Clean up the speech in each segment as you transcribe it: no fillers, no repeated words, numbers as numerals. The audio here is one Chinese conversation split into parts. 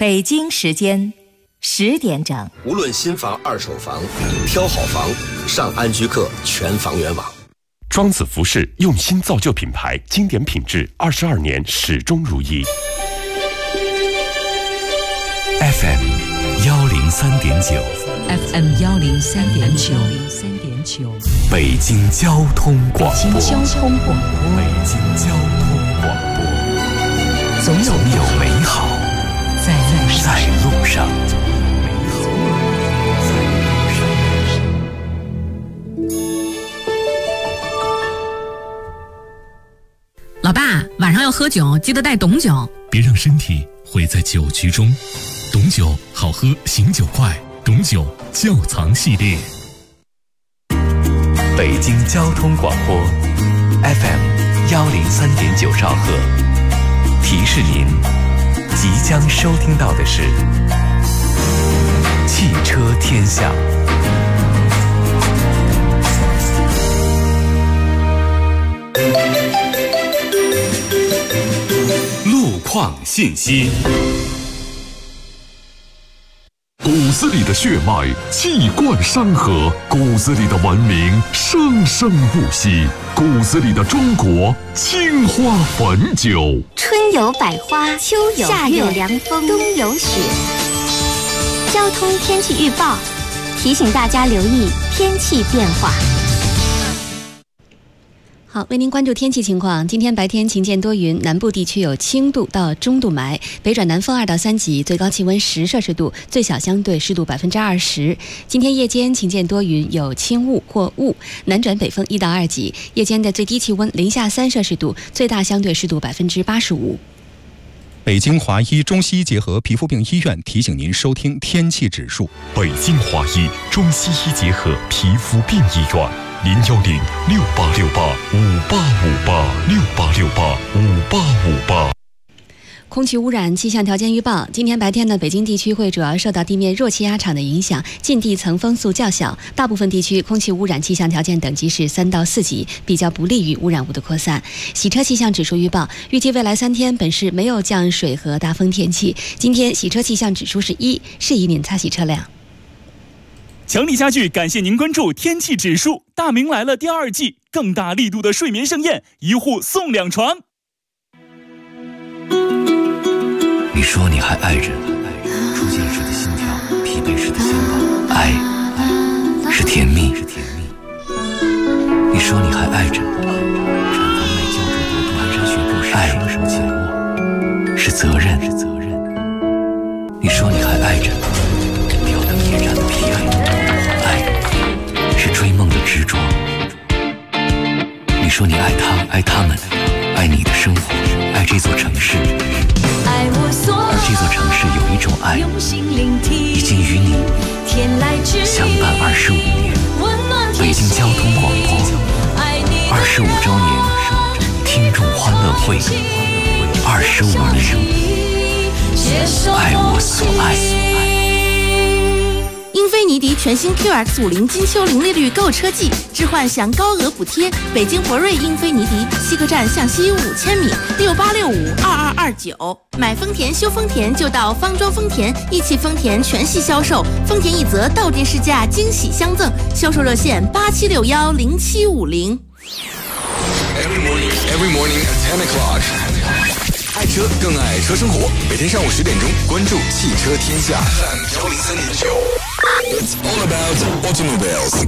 北京时间10点整。 无论新房、二手房，挑好房，上安居客全房源网。 庄子服饰用心造就品牌，经典品质22年始终如一。 FM 103.9 FM 103.9 北京交通广播。 北京交通广播。 北京交通广播。总有美好在路上。 老爸，晚上要喝酒，记得带董酒。 别让身体毁在酒局中。董酒好喝，醒酒快。董酒窖藏系列。 北京交通广播 FM 103.9兆赫，提示您即将收听到的是汽车天下。 路况信息。 骨子里的血脉气贯山河，骨子里的文明生生不息，骨子里的中国青花汾酒。 春有百花，秋有夏有凉风，冬有雪。交通天气预报提醒大家留意天气变化。 好，为您关注天气情况。今天白天晴间多云，南部地区有轻度到中度霾，北转南风2到3级，最高气温10摄氏度，最小相对湿度20%。今天夜间晴间多云，有轻雾或雾，南转北风1到2级，夜间的最低气温零下3摄氏度，最大相对湿度85%。 北京华医中西医结合皮肤病医院提醒您收听天气指数。 北京华医中西医结合皮肤病医院，0106868585858，68685858。 空气污染气象条件预报：今天白天呢，北京地区会主要受到地面弱气压场的影响，近地层风速较小，大部分地区空气污染气象条件等级是3到4级，比较不利于污染物的扩散。洗车气象指数预报：预计未来3天本市没有降水和大风天气。今天洗车气象指数是1，适宜您擦洗车辆。 强力家具感谢您关注天气指数。大明来了第2季，更大力度的睡眠盛宴，1户送2床。 你说你还爱着出现时的心跳，疲惫时的心动，爱是甜蜜。你说你还爱着产房内胶质毒蹼蹒跚学步时爱什么紧握，是责任。你说你还爱着吊灯夜战的疲惫，爱是追梦的执着。你说你爱他，爱他们，爱你的生活，爱这座城市。而这座城市有一种爱，已经与你相伴25年。北京交通广播25周年听众欢乐会，25年，爱我所爱。 英菲尼迪全新 QX50金秋零利率购车季，置换享高额补贴。北京博瑞英菲尼迪西客站向西5000米，68652229。买丰田修丰田就到方庄丰田，一汽丰田全系销售，丰田一泽到店试驾惊喜相赠，销售热线87610750。 Every morning at 10 o'clock。爱车更爱车生活，每天上午10点钟，关注汽车天下 FM 103.9。It's all about automobiles。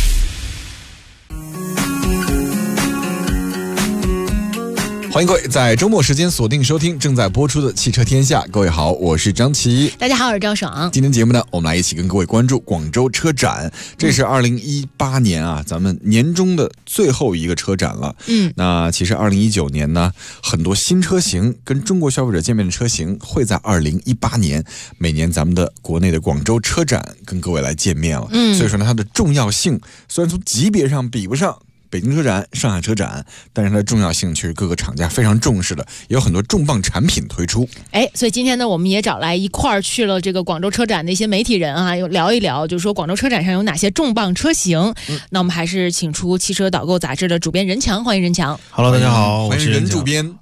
欢迎各位在周末时间锁定收听正在播出的汽车天下。各位好，我是张琪。 大家好，我是赵爽。 今天节目呢，我们来一起跟各位关注广州车展。这是2018年啊，咱们年中的最后一个车展了。那其实2019年呢，很多新车型跟中国消费者见面的车型会在2018年每年咱们的国内的广州车展跟各位来见面了。所以说呢，它的重要性虽然从级别上比不上北京车展、上海车展，但是它的重要性却是各个厂家非常重视的，也有很多重磅产品推出。 所以今天呢，我们也找来一块儿去了这个广州车展的一些媒体人啊，聊一聊，就是说广州车展上有哪些重磅车型。那我们还是请出汽车导购杂志的主编任强，欢迎任强。 Hello， 大家好， 我是任主编。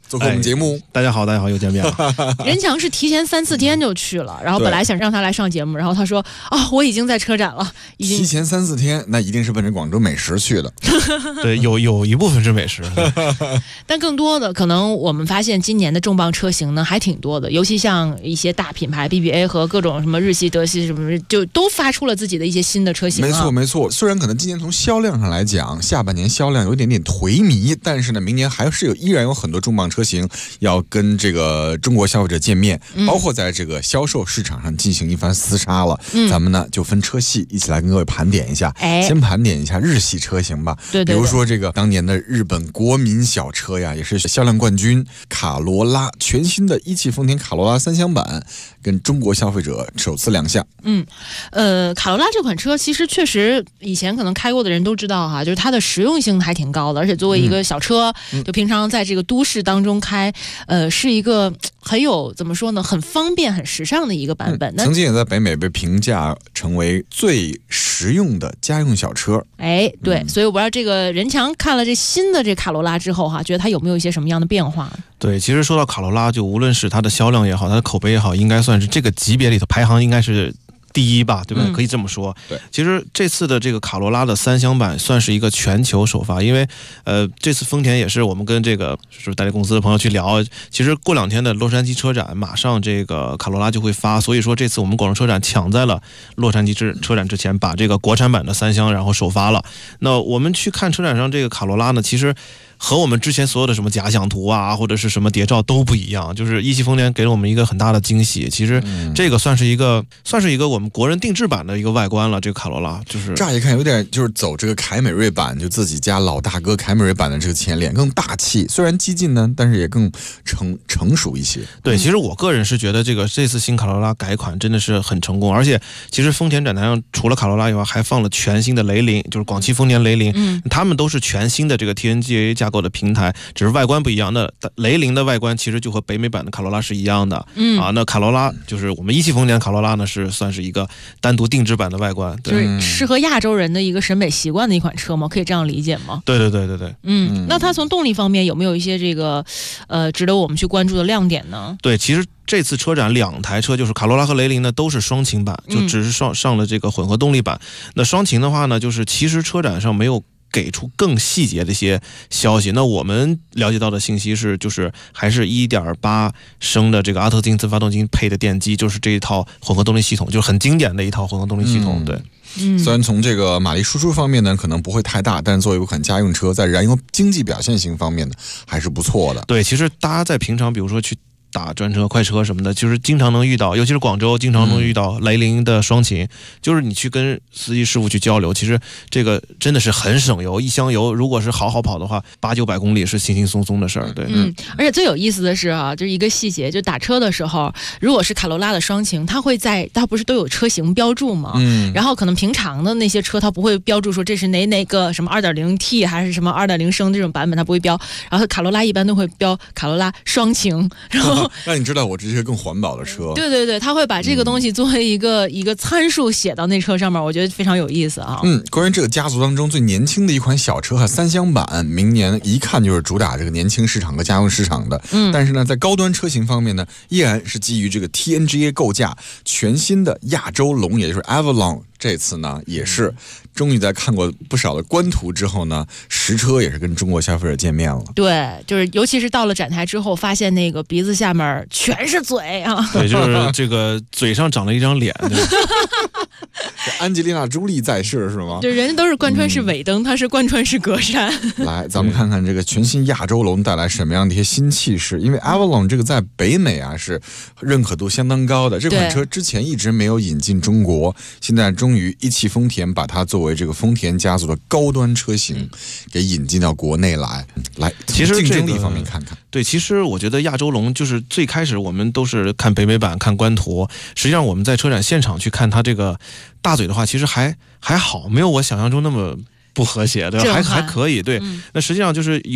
做客我们节目。 大家好，大家好，又见面了。 任强是提前3-4天就去了，然后本来想让他来上节目，然后他说我已经在车展了， 提前3-4天，那一定是奔着广州美食去的。 对，有一部分是美食， 但更多的可能我们发现今年的重磅车型呢还挺多的，尤其像一些大品牌 BBA 和各种什么日系、德系什么，就都发出了自己的一些新的车型。 没错，虽然可能今年从销量上来讲，下半年销量有点颓靡，但是呢，明年还是依然有很多重磅车型要跟这个中国消费者见面，包括在这个销售市场上进行一番厮杀了。咱们呢就分车系一起来跟各位盘点一下。先盘点一下日系车型吧。对，比如说这个当年的日本国民小车呀，也是销量冠军卡罗拉，全新的一汽丰田卡罗拉3厢版跟中国消费者首次亮相。 卡罗拉这款车其实确实以前可能开过的人都知道哈，就是它的实用性还挺高的，而且作为一个小车，就平常在这个都市当中开，是一个很有怎么说呢，很方便、很时尚的一个版本。 曾经也在北美被评价成为最实用的家用小车。 对，所以我不知道这个任强看了这新的这卡罗拉之后哈，觉得它有没有一些什么样的变化？ 对，其实说到卡罗拉，就无论是它的销量也好，它的口碑也好，应该算是这个级别里头排行应该是第一吧，对吧？可以这么说。 对， 其实这次的这个卡罗拉的3厢版算是一个全球首发，因为这次丰田也是我们跟这个就是代理公司的朋友去聊，其实过2天的洛杉矶车展，马上这个卡罗拉就会发，所以说这次我们广州车展抢在了洛杉矶车展之前，把这个国产版的3厢然后首发了。那我们去看车展上这个卡罗拉呢，其实和我们之前所有的什么假想图啊，或者是什么谍照都不一样，就是一汽丰田给了我们一个很大的惊喜。其实这个算是一个我们国人定制版的一个外观了。这个卡罗拉就是乍一看有点就是走这个凯美瑞版，就自己家老大哥凯美瑞版的这个前脸，更大气，虽然激进呢，但是也更成熟一些。 对，其实我个人是觉得这次新卡罗拉改款真的是很成功，而且其实丰田展台上除了卡罗拉以外，还放了全新的雷凌，就是广汽丰田雷凌，他们都是全新的这个 TNGA 架构的平台，只是外观不一样。那雷凌的外观其实就和北美版的卡罗拉是一样的，那卡罗拉就是我们一汽丰田卡罗拉呢，是算是一个单独定制版的外观， 就是适合亚洲人的一个审美习惯的一款车吗？可以这样理解吗？ 对。 那它从动力方面有没有一些这个值得我们去关注的亮点呢？ 对，其实这次车展2台车，就是卡罗拉和雷凌呢，都是双擎版，就只是上了这个混合动力版。那双擎的话呢，就是其实车展上没有给出更细节的一些消息。那我们了解到的信息是，就是还是 1.8 升的这个阿特金斯发动机配的电机，就是这一套混合动力系统，就是很经典的一套混合动力系统。对， 虽然从这个马力输出方面呢可能不会太大，但是作为一款家用车，在燃油经济表现型方面呢还是不错的。 对，其实大家在平常比如说去打专车、快车什么的，就是经常能遇到，尤其是广州经常能遇到雷凌的双擎，就是你去跟司机师傅去交流，其实这个真的是很省油，一箱油如果是好跑的话，800-900公里是轻轻松松的事儿。对， 而且最有意思的是就是一个细节，就打车的时候，如果是卡罗拉的双擎，它不是都有车型标注吗？然后可能平常的那些车它不会标注说这是哪个什么 2.0T 还是什么2.0升这种版本，它不会标，然后卡罗拉一般都会标卡罗拉双擎，然后让你知道我这是更环保的车。 对，他会把这个东西作为一个参数写到那车上面，我觉得非常有意思啊。 关于这个家族当中最年轻的一款小车和3厢版，明年一看就是主打这个年轻市场和家用市场的。但是呢，在高端车型方面呢，依然是基于这个 TNGA 构架，全新的亚洲龙，也就是 Avalon。这次呢，也是终于在看过不少的官图之后呢，实车也是跟中国消费者见面了。 对，就是尤其是到了展台之后，发现那个鼻子下面全是嘴啊。 对，就是这个嘴上长了一张脸。 安吉丽娜·朱莉在世是吗？ 对，人家都是贯穿式尾灯，它是贯穿式格栅。 来，咱们看看这个全新亚洲龙带来什么样的一些新气势。因为 Avalon 这个在北美啊是认可度相当高的，这款车之前一直没有引进中国，现在终于一汽丰田把它作为这个丰田家族的高端车型给引进到国内来。 其实竞争力方面看看。 对，其实我觉得亚洲龙就是最开始我们都是看北美版看官图，实际上我们在车展现场去看它这个大嘴的话，其实还好，没有我想象中那么不和谐，对吧？还可以。对，那实际上就是有一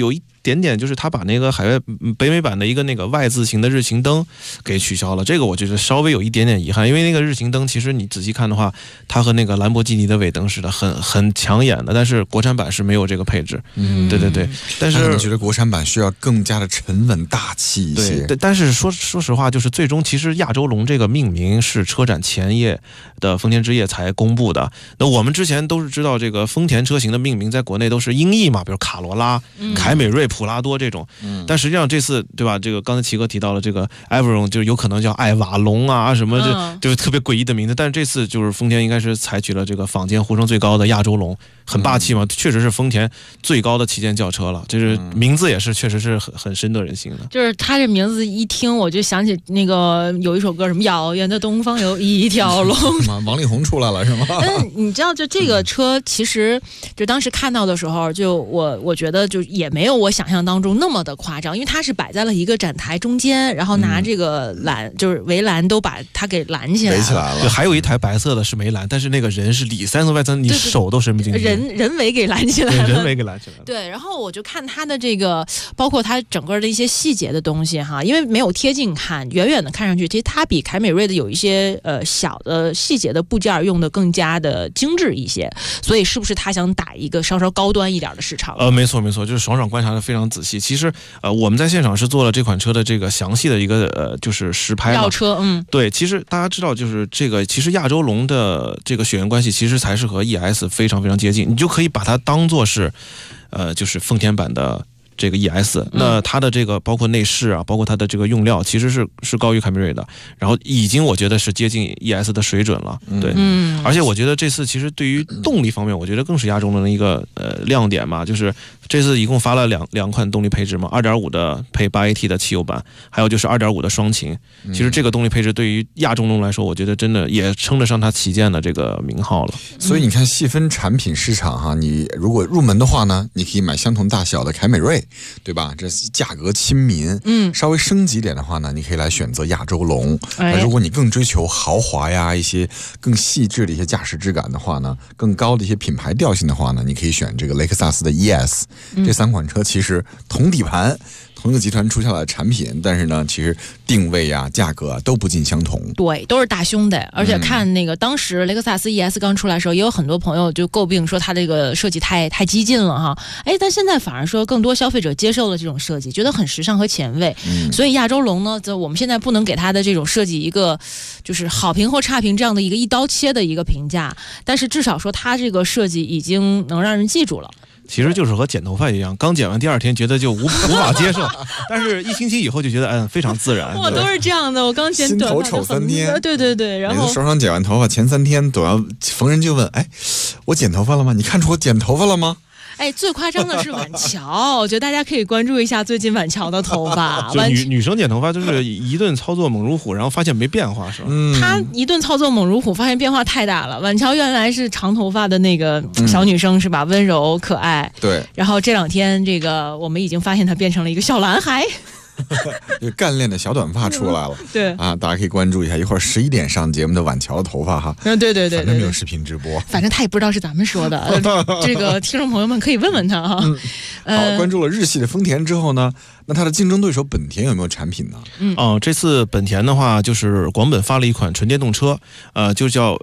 点点，就是它把那个海外北美版的一个那个 Y 字形的日行灯给取消了，这个我觉得稍微有一点点遗憾，因为那个日行灯其实你仔细看的话，它和那个兰博基尼的尾灯似的，很抢眼的，但是国产版是没有这个配置。对对对，但是我觉得国产版需要更加的沉稳大气一些。 对，但是说实话，就是最终其实亚洲龙这个命名是车展前夜的丰田之夜才公布的。那我们之前都是知道这个丰田车型的命名在国内都是音译嘛，比如卡罗拉、凯美瑞、普拉多这种。但实际上这次对吧？这个刚才齐哥提到了这个 Avalon 就有可能叫爱瓦龙啊什么，就是特别诡异的名字。但是这次就是丰田应该是采取了这个坊间呼声最高的亚洲龙，很霸气嘛，确实是丰田最高的旗舰轿车了。就是名字也是确实是很深得人心的。 就是他这名字一听，我就想起那个有一首歌什么遥远的东方有一条龙， 王力宏出来了是吗？ 你知道就这个车其实就当时看到的时候，就我觉得就也没有我想象当中那么的夸张，因为它是摆在了一个展台中间，然后拿这个栏就是围栏都把它给拦起来了。 对，还有一台白色的是没拦，但是那个人是里三层外层，你手都伸不进去。 人为给拦起来了， 人为给拦起来了。 对，然后我就看它的这个，包括它整个的一些细节的东西哈，因为没有贴近看，远远的看上去，其实它比凯美瑞的有一些小的细节的部件用的更加的精致一些，所以是不是他想打一个稍稍高端一点的市场？ 没错，就是爽观察的非常仔细。其实我们在现场是做了这款车的这个详细的一个就是实拍绕车， 对，其实大家知道就是这个，其实亚洲龙的这个血缘关系其实才是和 ES 非常非常接近，你就可以把它当作是就是丰田版的这个 ES， 那它的这个包括内饰啊，包括它的这个用料，其实是高于凯美瑞的，然后已经我觉得是接近 ES 的水准了，对，而且我觉得这次其实对于动力方面，我觉得更是亚洲龙的一个亮点嘛，就是这次一共发了两款动力配置嘛，2.5的配 8AT 的汽油版，还有就是2.5的双擎。其实这个动力配置对于亚洲龙来说，我觉得真的也称得上它旗舰的这个名号了。 所以你看细分产品市场哈，你如果入门的话呢，你可以买相同大小的凯美瑞，对吧？这价格亲民。稍微升级点的话呢，你可以来选择亚洲龙。如果你更追求豪华呀，一些更细致的一些驾驶质感的话呢，更高的一些品牌调性的话呢，你可以选这个雷克萨斯的 ES。这三款车其实同底盘。同一个集团出下来的产品，但是呢，其实定位啊、价格啊都不尽相同。 对，都是大胸的，而且看那个当时雷克萨斯 ES 刚出来的时候，也有很多朋友就诟病说它这个设计太激进了哈。但现在反而说更多消费者接受了这种设计，觉得很时尚和前卫。所以亚洲龙呢，我们现在不能给它的这种设计一个就是好评或差评这样的一个一刀切的一个评价，但是至少说它这个设计已经能让人记住了。 其实就是和剪头发一样，刚剪完第二天觉得就无法接受，但是一星期以后就觉得非常自然。 我都是这样的，我刚剪短发心头丑3天， 对，然后每次手上剪完头发前3天都要逢人就问，我剪头发了吗？你看出我剪头发了吗？ 最夸张的是晚乔，我觉得大家可以关注一下最近晚乔的头发。 女生剪头发就是一顿操作猛如虎，然后发现没变化，是吧？ 她一顿操作猛如虎，发现变化太大了。晚乔原来是长头发的那个小女生，是吧？温柔可爱。 对。 然后这2天，这个我们已经发现她变成了一个小男孩。 干练的小短发出来了， 对啊，大家可以关注一下，一会儿11点上节目的晚乔的头发哈， 对， 反正没有视频直播， 反正他也不知道是咱们说的，这个听众朋友们可以问问他哈。 好，关注了日系的丰田之后呢，那它的竞争对手本田有没有产品呢？ 这次本田的话，就是广本发了一款纯电动车，就叫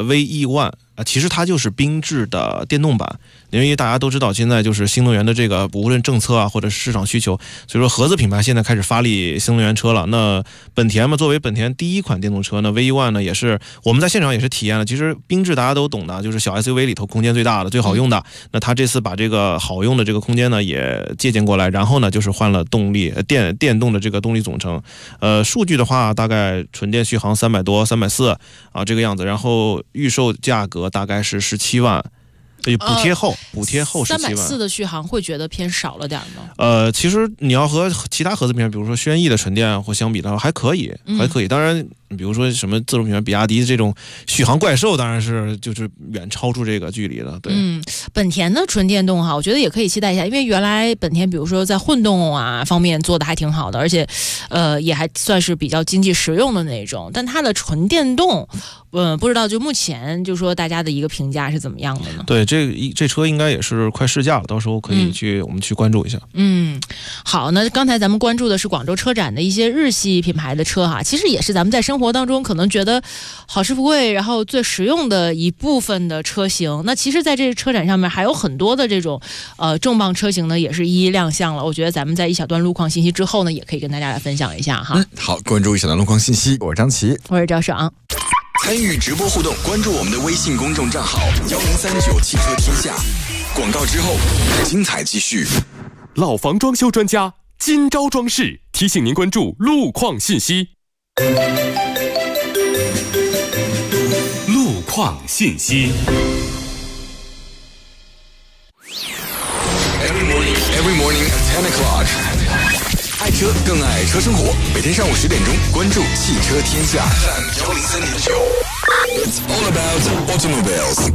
VE1。其实它就是缤智的电动版，因为大家都知道现在就是新能源的这个无论政策啊或者市场需求，所以说合资品牌现在开始发力新能源车了。那本田嘛，作为本田第一款电动车呢 ，VE1 呢也是我们在现场也是体验了。其实缤智大家都懂的，就是小 SUV 里头空间最大的、最好用的。那它这次把这个好用的这个空间呢也借鉴过来，然后呢就是换了动力电动的这个动力总成。数据的话，大概纯电续航300多、340啊这个样子，然后预售价格大概是17万，补贴后17万。 340的续航会觉得偏少了点吗？ 其实你要和其他合资品牌，比如说轩逸的纯电或相比的话，还可以。当然， 比如说什么自主品牌比亚迪这种续航怪兽，当然是就是远超出这个距离了。对， 本田的纯电动哈，我觉得也可以期待一下，因为原来本田比如说在混动啊方面做的还挺好的，而且也还算是比较经济实用的那种，但它的纯电动不知道就目前就说大家的一个评价是怎么样的呢？ 对，这车应该也是快试驾了，到时候可以我们去关注一下。 好，那刚才咱们关注的是广州车展的一些日系品牌的车哈，其实也是咱们在生活当中可能觉得好吃不贵，然后最实用的一部分的车型。那其实在这个车展上面还有很多的这种重磅车型呢，也是一一亮相了。我觉得咱们在一小段路况信息之后呢，也可以跟大家来分享一下哈。 好，关注一小段路况信息，我是张琪， 我是赵爽。 参与直播互动，关注我们的微信公众账号1039汽车天下。广告之后，精彩继续。 老房装修专家金招装饰提醒您关注路况信息。路况信息。 Every morning at 10 o'clock。爱车更爱车生活，每天上午10点钟，关注汽车天下 FM103.9。It's all about automobiles。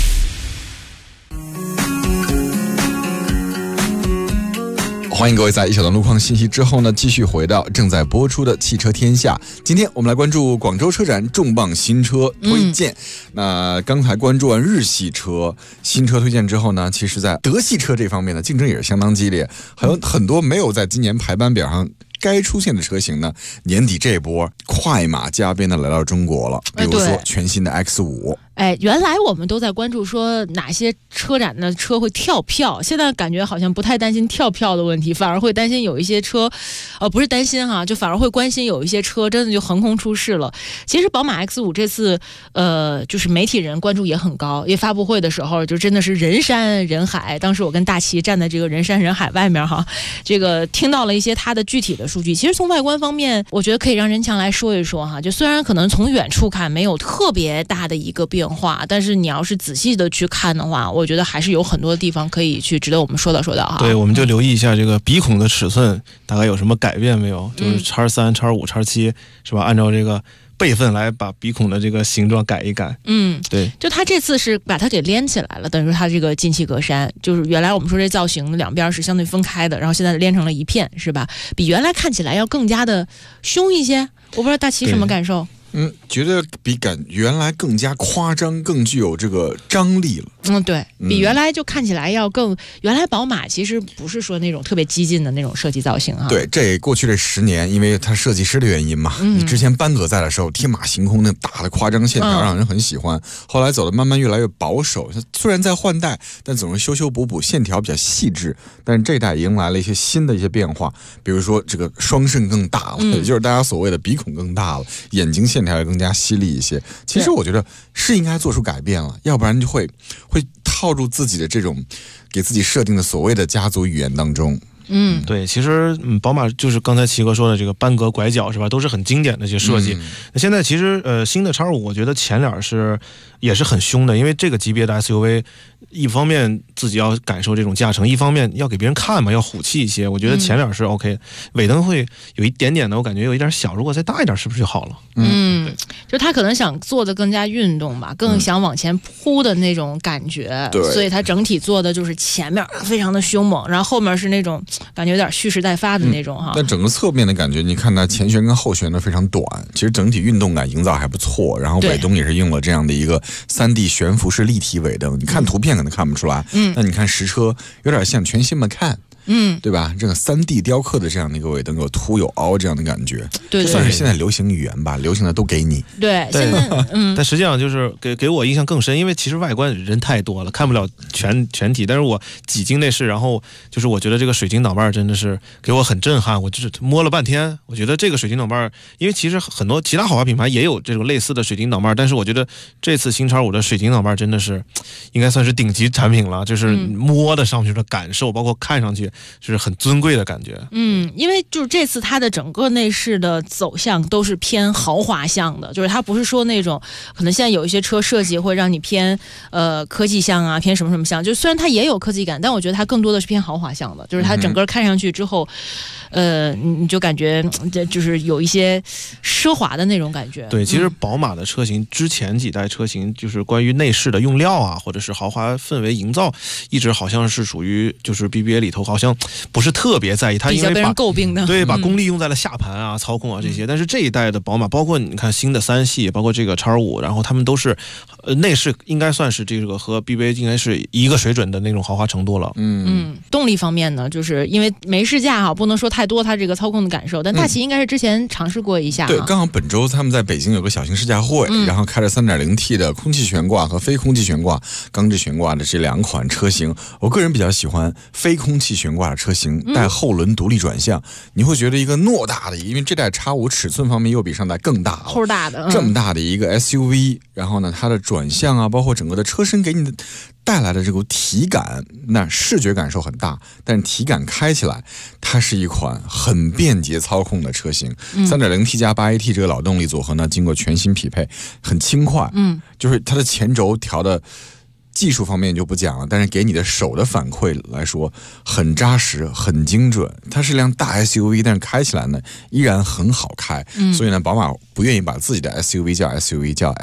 欢迎各位在一小段路况信息之后呢，继续回到正在播出的汽车天下。今天我们来关注广州车展重磅新车推荐。那刚才关注完日系车新车推荐之后呢，其实在德系车这方面呢，竞争也是相当激烈，还有很多没有在今年排班表上该出现的车型呢，年底这波快马加鞭的来到中国了。比如说全新的 X5。 原来我们都在关注说哪些车展的车会跳票，现在感觉好像不太担心跳票的问题，反而会担心有一些车，不是担心哈，就反而会关心有一些车真的就横空出世了。其实宝马 X5 这次，就是媒体人关注也很高，因为发布会的时候就真的是人山人海。当时我跟大齐站在这个人山人海外面哈，这个听到了一些它的具体的数据。其实从外观方面，我觉得可以让任强来说一说哈。就虽然可能从远处看没有特别大的一个变化，但是你要是仔细的去看的话，我觉得还是有很多地方可以去值得我们说道哈。 对，我们就留意一下这个鼻孔的尺寸大概有什么改变没有，就是X3、X5、X7是吧？按照这个辈分来把鼻孔的这个形状改一改。对， 就它这次是把它给连起来了，等于说它这个进气格栅，就是原来我们说这造型两边是相对分开的，然后现在连成了一片，是吧？比原来看起来要更加的凶一些。我不知道大齐什么感受？ 觉得比原来更加夸张，更具有这个张力了。 对，比原来就看起来要更。原来宝马其实不是说那种特别激进的那种设计造型啊。 对，这过去这10年，因为它设计师的原因嘛，你之前班戈在的时候，天马行空那大的夸张线条让人很喜欢。后来走的慢慢越来越保守，虽然在换代，但总是修修补补，线条比较细致。但是这代迎来了一些新的一些变化，比如说这个双肾更大了，也就是大家所谓的鼻孔更大了，眼睛线条也更加犀利一些。其实我觉得是应该做出改变了，要不然就会套入自己的这种给自己设定的所谓的家族语言当中。 对，其实宝马就是刚才齐哥说的这个班格拐角是吧，都是很经典的一些设计。那现在其实新的 X5 我觉得前脸也是很凶的，因为这个级别的 SUV 一方面自己要感受这种驾乘，一方面要给别人看嘛，要虎气一些。我觉得前脸是 OK，尾灯会有一点点的，我感觉有一点小，如果再大一点是不是就好了？ 就他可能想做的更加运动吧，更想往前扑的那种感觉。所以他整体做的就是前面非常的凶猛，然后后面是那种感觉有点蓄势待发的那种哈。 但整个侧面的感觉，你看它前悬跟后悬的非常短，其实整体运动感营造还不错。然后尾灯也是用了这样的一个3D 悬浮式立体尾灯，你看图片可能看不出来，那你看实车有点像全新Macan。对吧？这个3D 雕刻的这样的一个尾灯，有凸有凹这样的感觉， 对， 算是现在流行语言吧，流行的都给你。 对，现在但实际上就是给我印象更深，因为其实外观人太多了，看不了全体。但是我几经内饰，然后就是我觉得这个水晶挡把真的是给我很震撼，我就是摸了半天，我觉得这个水晶挡把，因为其实很多其他豪华品牌也有这种类似的水晶挡把，但是我觉得这次新X5的水晶挡把真的是应该算是顶级产品了，就是摸的上去的感受，包括看上去。 是很尊贵的感觉。 因为就是这次它的整个内饰的走向都是偏豪华向的，就是它不是说那种可能现在有一些车设计会让你偏科技向啊，偏什么什么向，就虽然它也有科技感，但我觉得它更多的是偏豪华向的，就是它整个看上去之后，你就感觉就是有一些奢华的那种感觉。 对，其实宝马的车型之前几代车型，就是关于内饰的用料啊，或者是豪华氛围营造，一直好像是属于就是 BBA 里头好像不是特别在意，它因为比较被人诟病的， 对，把功力用在了下盘啊、操控啊这些。但是这一代的宝马，包括你看新的3系，包括这个 X5，然后他们都是内饰应该算是这个和 BBA 应该是一个水准的那种豪华程度了。 动力方面呢，就是因为没试驾哈，不能说太多它这个操控的感受，但大齐应该是之前尝试过一下。 对，刚好本周他们在北京有个小型试驾会，然后开着 3.0T 的空气悬挂和非空气悬挂、钢制悬挂的这2款车型。我个人比较喜欢非空气悬挂的车型，带后轮独立转向，你会觉得一个偌大的，因为这代 X5 尺寸方面又比上代更大了， 齁大的， 这么大的一个 SUV， 然后呢，它的转向啊，包括整个的车身给你的带来的这个体感，那视觉感受很大，但体感开起来，它是一款很便捷操控的车型。3.0T 加 8AT 这个老动力组合呢，经过全新匹配，很轻快。就是它的前轴调的技术方面就不讲了，但是给你的手的反馈来说很扎实、很精准。它是辆大 SUV， 但是开起来呢依然很好开。所以呢，宝马不愿意把自己的 SUV 叫 SUV， 叫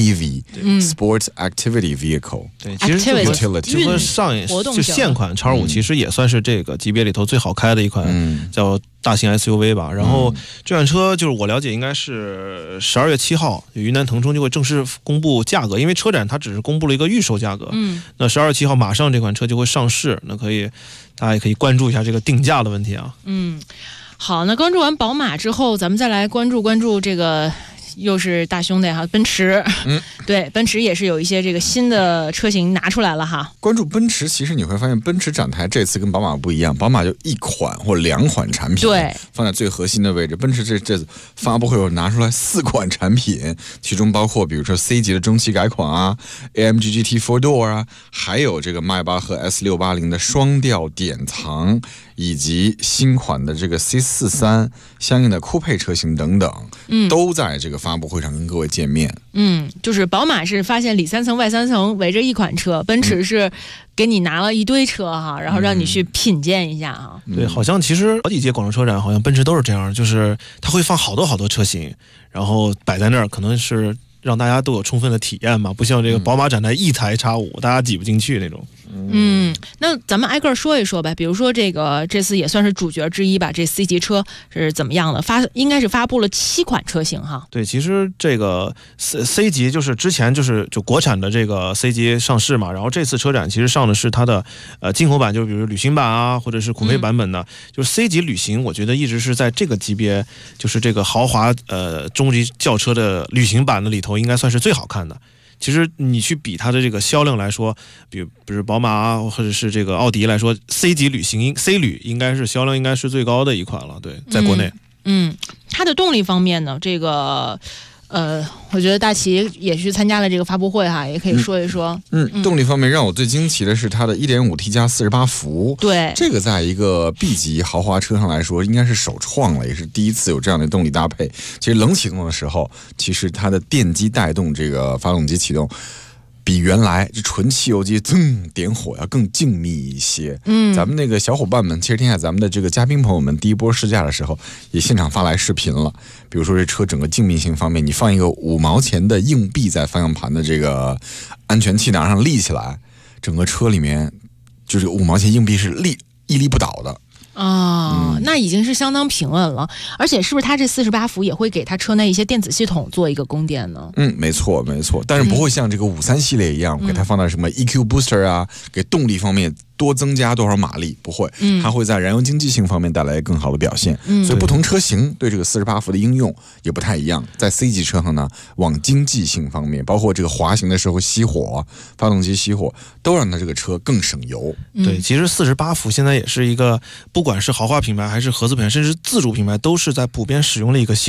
SAV，Sports Activity Vehicle。 对，其实就和上一就现款 X5 其实也算是这个级别里头最好开的一款，叫大型 SUV 吧。然后这款车就是我了解应该是12月7号云南腾冲就会正式公布价格，因为车展它只是公布了一个预售价格。那12月7号马上这款车就会上市，那大家也可以关注一下这个定价的问题啊。 好，那关注完宝马之后，咱们再来关注这个。又是大兄弟哈，奔驰，对，奔驰也是有一些这个新的车型拿出来了哈。 关注奔驰，其实你会发现奔驰展台这次跟宝马不一样，宝马就1款或2款产品， 对， 放在最核心的位置。奔驰这次发布会有拿出来4款产品，其中包括比如说 C 级的中期改款啊 ，AMG GT 4 Door 啊，还有这个迈巴赫 S680的双吊典藏，以及新款的这个 C43 相应的酷配车型等等，都在这个发布会上跟各位见面。 就是宝马是发现里3层外3层围着一款车，奔驰是给你拿了一堆车哈，然后让你去品鉴一下哈。 对，好像其实好几届广州车展，好像奔驰都是这样，就是它会放好多车型，然后摆在那儿，可能是让大家都有充分的体验嘛，不像这个宝马展台一台 X5，大家挤不进去那种。 那咱们挨个说一说呗，比如说这次也算是主角之一吧，这 C 级车是怎么样的？应该是发布了7款车型哈。 对，其实这个 C 级就是之前就国产的这个 C 级上市嘛，然后这次车展其实上的是它的进口版，就比如旅行版啊，或者是酷配版本的。就是 C 级旅行，我觉得一直是在这个级别，就是这个豪华中级轿车的旅行版的里头，应该算是最好看的。其实你去比它的这个销量来说，比如宝马啊，或者是这个奥迪来说 ，C 级旅行 C 旅应该是销量应该是最高的一款了。对，在国内。 它的动力方面呢，这个我觉得大齐也去参加了这个发布会哈，也可以说一说。 动力方面让我最惊奇的是它的 1.5T 加48伏， 对， 这个在一个 B 级豪华车上来说应该是首创了，也是第一次有这样的动力搭配。其实冷启动的时候，其实它的电机带动这个发动机启动，比原来这纯汽油机点火要更静谧一些。咱们那个小伙伴们，其实天下咱们的这个嘉宾朋友们，第一波试驾的时候也现场发来视频了。比如说这车整个静谧性方面，你放一个5毛钱的硬币在方向盘的这个安全气囊上立起来，整个车里面就这个5毛钱硬币是屹立不倒的。 那已经是相当平稳了，而且是不是它这48伏也会给它车内一些电子系统做一个供电呢？ 没错，但是不会像这个53系列一样，给它放到什么 EQ Booster 啊，给动力方面多增加多少马力，不会，它会在燃油经济性方面带来更好的表现。所以不同车型对这个48伏的应用也不太一样。在 C 级车上呢，往经济性方面，包括这个滑行的时候熄火、发动机熄火，都让它这个车更省油。 对，其实48伏现在也是一个，不管是豪华品牌还是合资品牌，甚至自主品牌，都是在普遍使用的一个系统。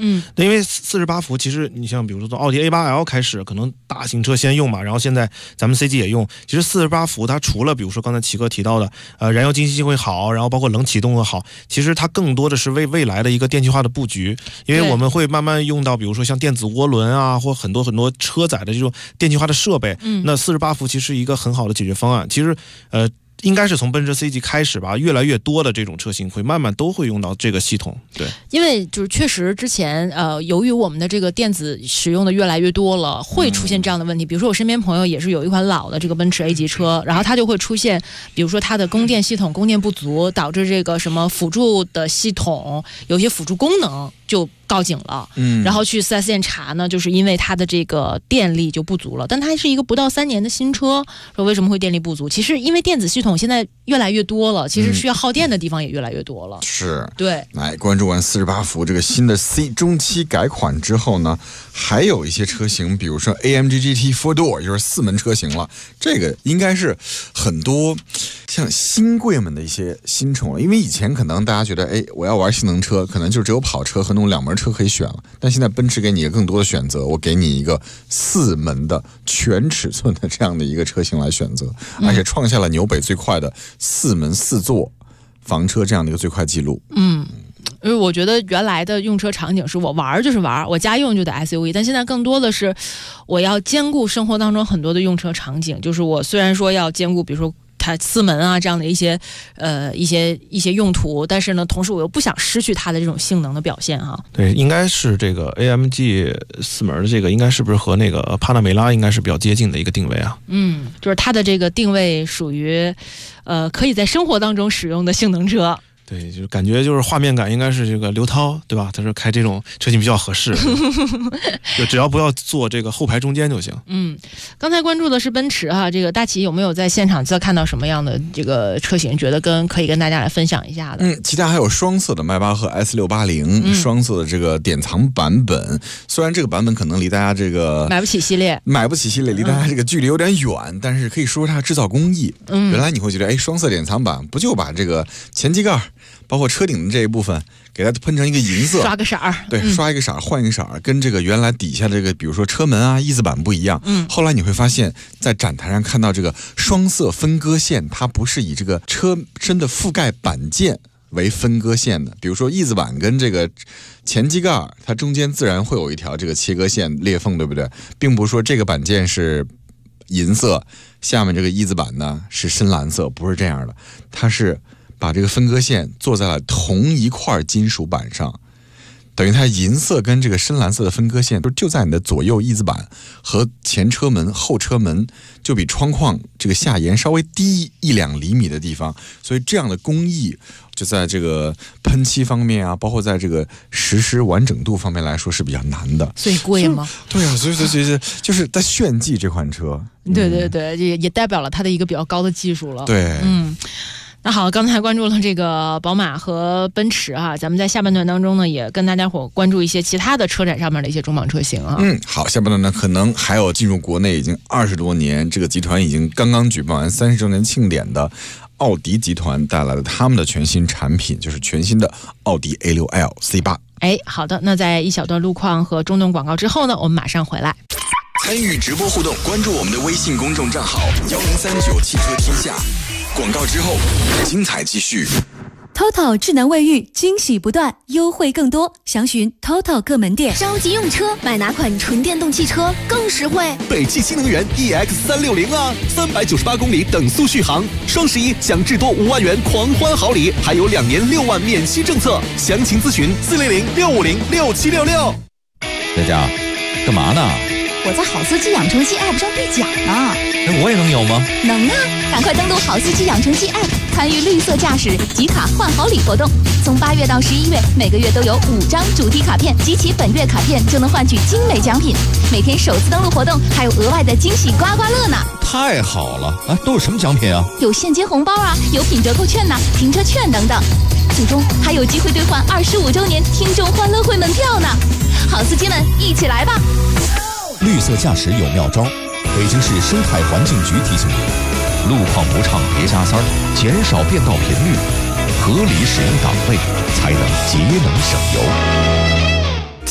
因为48伏，其实你像比如说从奥迪 A8L 开始，可能大型车先用嘛，然后现在咱们 CG 也用。其实48伏它除了比如说刚才齐哥提到的，燃油经济性会好，然后包括冷启动会好，其实它更多的是为未来的一个电气化的布局，因为我们会慢慢用到，比如说像电子涡轮啊，或很多车载的这种电气化的设备。那48伏其实是一个很好的解决方案。其实应该是从奔驰 C 级开始吧，越来越多的这种车型会慢慢都会用到这个系统。对， 因为就是确实之前由于我们的这个电子使用的越来越多了，会出现这样的问题。比如说我身边朋友也是有一款老的这个奔驰 A 级车，然后它就会出现，比如说它的供电系统供电不足，导致这个什么辅助的系统有些辅助功能就告警了，然后去 4S 店查呢，就是因为它的这个电力就不足了。但它是一个不到3年的新车，说为什么会电力不足？其实因为电子系统现在越来越多了，其实需要耗电的地方也越来越多了。 是， 对。 来关注完48伏这个新的 C 中期改款之后呢，还有一些车型，比如说 AMG GT 4 Door， 就是4门车型了。这个应该是很多像新贵们的一些新宠了，因为以前可能大家觉得，我要玩性能车，可能就只有跑车和那种2门车可以选了。但现在奔驰给你更多的选择，我给你一个4门的全尺寸的这样的一个车型来选择，而且创下了纽北最快的4门4座房车这样的一个最快记录。 因为我觉得原来的用车场景是我玩就是玩，我家用就得 SUV， 但现在更多的是我要兼顾生活当中很多的用车场景，就是我虽然说要兼顾，比如说它4门啊这样的一些用途，但是呢，同时我又不想失去它的这种性能的表现哈。 对，应该是这个 AMG 4门的这个，应该是不是和那个帕纳梅拉应该是比较接近的一个定位啊？ 就是它的这个定位属于可以在生活当中使用的性能车。 对，就是感觉就是画面感应该是这个刘涛，对吧？他说开这种车型比较合适，就只要不要坐这个后排中间就行。 刚才关注的是奔驰哈，这个大齐有没有在现场再看到什么样的这个车型，觉得可以跟大家来分享一下的？ 其他还有双色的迈巴赫 S680，双色的这个典藏版本。虽然这个版本可能离大家这个买不起系列离大家这个距离有点远，但是可以说它制造工艺。原来你会觉得，双色典藏版不就把这个前机盖包括车顶的这一部分给它喷成一个银色， 刷个色儿， 对，刷一个色儿，换一个色儿，跟这个原来底下这个比如说车门啊、翼子板不一样。后来你会发现在展台上看到这个双色分割线，它不是以这个车身的覆盖板件为分割线的，比如说翼子板跟这个前机盖，它中间自然会有一条这个切割线裂缝，对不对？并不是说这个板件是银色，下面这个翼子板呢是深蓝色，不是这样的，它是把这个分割线做在了同一块金属板上，等于它银色跟这个深蓝色的分割线就在你的左右翼子板和前车门、后车门，就比窗框这个下沿稍微低1-2厘米的地方，所以这样的工艺就在这个喷漆方面啊，包括在这个实施完整度方面来说是比较难的。 所以贵吗？ 对啊，所以就是在炫技这款车。 对，也代表了它的一个比较高的技术了。 对， 那好，刚才关注了这个宝马和奔驰哈，咱们在下半段当中呢，也跟大家伙关注一些其他的车展上面的一些重磅车型啊。 好，下半段呢，可能还有进入国内已经20多年，这个集团已经刚刚举办完30周年庆典的奥迪集团带来了他们的全新产品，就是全新的奥迪 A6L C8。 好的，那在一小段路况和中段广告之后呢，我们马上回来。 参与直播互动，关注我们的微信公众账号1039汽车天下。广告之后，精彩继续。 TOTO 智能卫浴惊喜不断，优惠更多，详询 TOTO 各门店。 着急用车，买哪款纯电动汽车更实惠？ 北汽新能源 EX360啊，398公里等速续航，双11享至多5万元狂欢好礼，还有2年6万免息政策，详情咨询400-650-6766。 佳佳，干嘛呢？ 我在好司机养成记 App 上兑奖呢。 我也能有吗？ 能啊！赶快登录好司机养成记 App， 参与绿色驾驶集卡换好礼活动。从8月到11月，每个月都有5张主题卡片，集齐本月卡片就能换取精美奖品。每天首次登录活动还有额外的惊喜刮刮乐呢！ 太好了！都有什么奖品啊？ 有现金红包啊，有品折扣券呐，停车券等等。最终还有机会兑换25周年听众欢乐会门票呢！好司机们，一起来吧！ 绿色驾驶有妙招，北京市生态环境局提醒您：路况不畅别加塞儿，减少变道频率，合理使用档位，才能节能省油。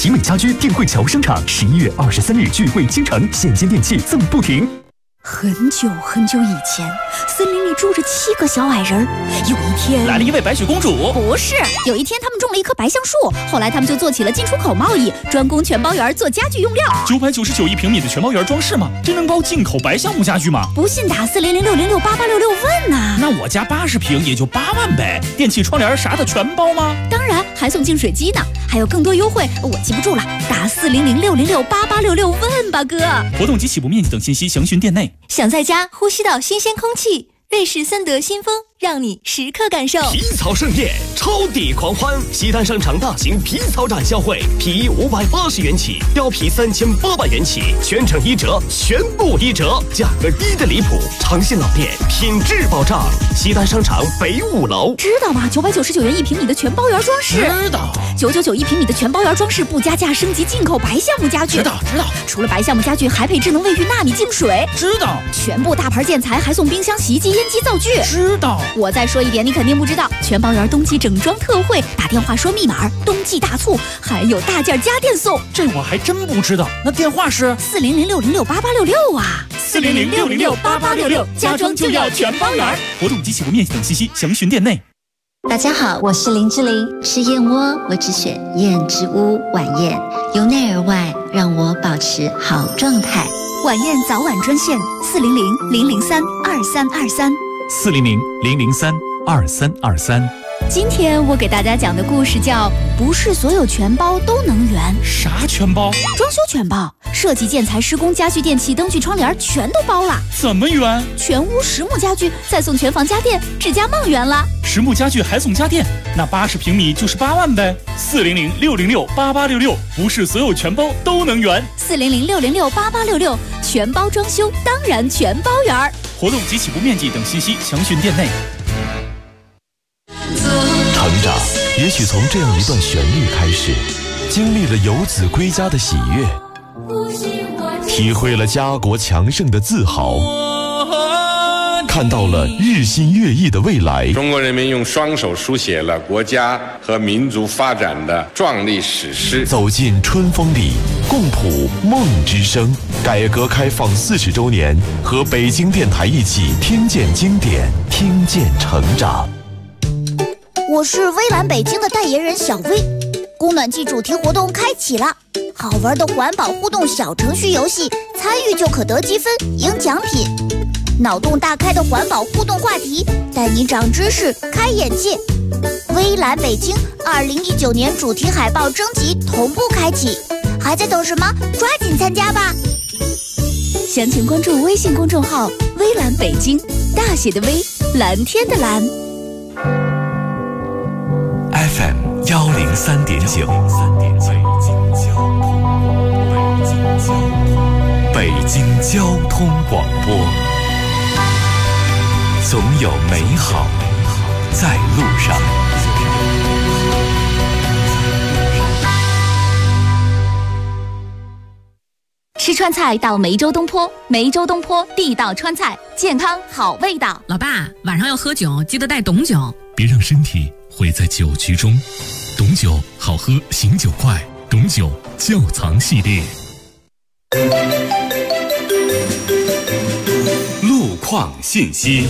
奇美家居定慧桥商场11月23日聚会倾城，现金电器赠不停。 很久很久以前，森林里住着7个小矮人。有一天， 来了一位白雪公主。 不是，有一天他们种了一棵白橡树，后来他们就做起了进出口贸易，专攻全包园做家具用料。 999一平米的全包园装饰吗？真能包进口白橡木家具吗？ 不信打400666866问呐。 那我家80平也就8万呗，电器窗帘啥的全包吗？ 当然，还送净水机呢，还有更多优惠，我记不住了，打400666866问吧，哥。 活动及起步面积等信息详询店内。 想在家呼吸到新鲜空气，瑞士森德新风让你时刻感受皮草盛宴，超抵狂欢！西单商场大型皮草展销会，皮衣580元起，貂皮3800元起，全程1折，全部1折，价格低的离谱，长线老店，品质保障。西单商场北5楼， 知道吗？999元1平米的全包园装饰， 知道。 9991平米的全包园装饰，不加价升级进口白橡木家具， 知道。 除了白橡木家具，还配智能卫浴纳米净水， 知道。 全部大牌建材还送冰箱、洗衣机、烟机、灶具， 知道。 我再说一点，你肯定不知道，全包园冬季整装特惠，打电话说密码，冬季大促，还有大件家电送。 这我还真不知道，那电话是 400666866啊 ，400666866，家装就要全包园。活动及起步面积等信息详询店内。 大家好，我是林志玲。吃燕窝，我只选燕之屋晚宴，由内而外让我保持好状态。 晚宴早晚专线 400-003-2323，400-003-2323。 今天我给大家讲的故事叫不是所有全包都能圆。 啥全包？ 装修全包，设计、建材、施工、家具、电器、灯具、窗帘全都包了。 怎么圆？ 全屋实木家具，再送全房家电，指甲梦圆了。 实木家具还送家电，那80平米就是8万呗。400-606-8866，不是所有全包都能圆。 400-606-8866，全包装修当然全包圆。 活动及起步面积等信息详询店内。 成长也许从这样一段旋律开始，经历了游子归家的喜悦，体会了家国强盛的自豪，看到了日新月异的未来。 中国人民用双手书写了国家和民族发展的壮丽史诗。 走进春风里，共谱梦之声。改革开放40周年，和北京电台一起听见经典，听见成长。 我是微蓝北京的代言人小薇，供暖季主题活动开启了，好玩的环保互动小程序游戏，参与就可得积分赢奖品。脑洞大开的环保互动话题，带你长知识开眼界。微蓝北京2019年主题海报征集同步开启，还在等什么？抓紧参加吧！ 详情关注微信公众号微蓝北京，大写的微，蓝天的蓝。 FM 103.9，北京交通广播，总有美好在路上。 吃川菜到梅州东坡，梅州东坡地道川菜，健康好味道。 老爸，晚上要喝酒，记得带董酒， 别让身体毁在酒局中。董酒好喝，醒酒快，董酒窖藏系列。 路况信息。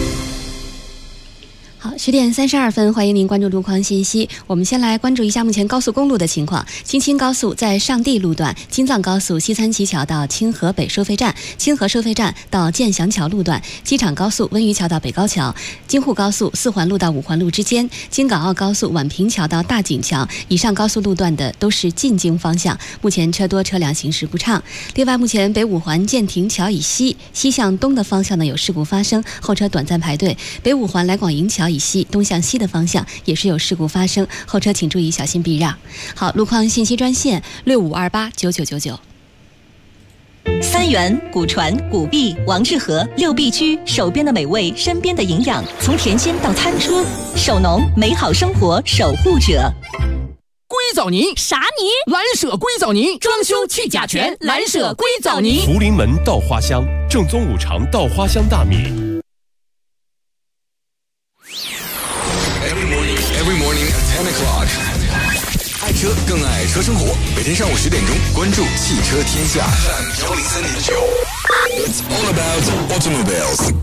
好，10点32分，欢迎您关注路况信息。我们先来关注一下目前高速公路的情况。京青高速在上地路段，京藏高速西三旗桥到清河北收费站，清河收费站到建祥桥路段，机场高速温榆桥到北高桥，京沪高速4环路到5环路之间，京港澳高速宛平桥到大井桥，以上高速路段的都是进京方向，目前车多车辆行驶不畅。另外，目前北5环建亭桥以西向东的方向呢有事故发生，后车短暂排队。北5环来广营桥以西东向西的方向也是有事故发生，后车请注意小心避让。好，路况信息专线65289999。 三元、古传、古碧、王致和6必居，手边的美味，身边的营养，从甜心到餐桌，手农美好生活守护者。 硅藻泥啥泥？蓝舍硅藻泥，装修去甲醛，蓝舍硅藻泥。 福临门稻花香，正宗5常稻花香大米。 Every morning at 10 o'clock. 爱车车更爱车生活，每天上午10点钟，关注汽车天下103.9。It's all about automobiles。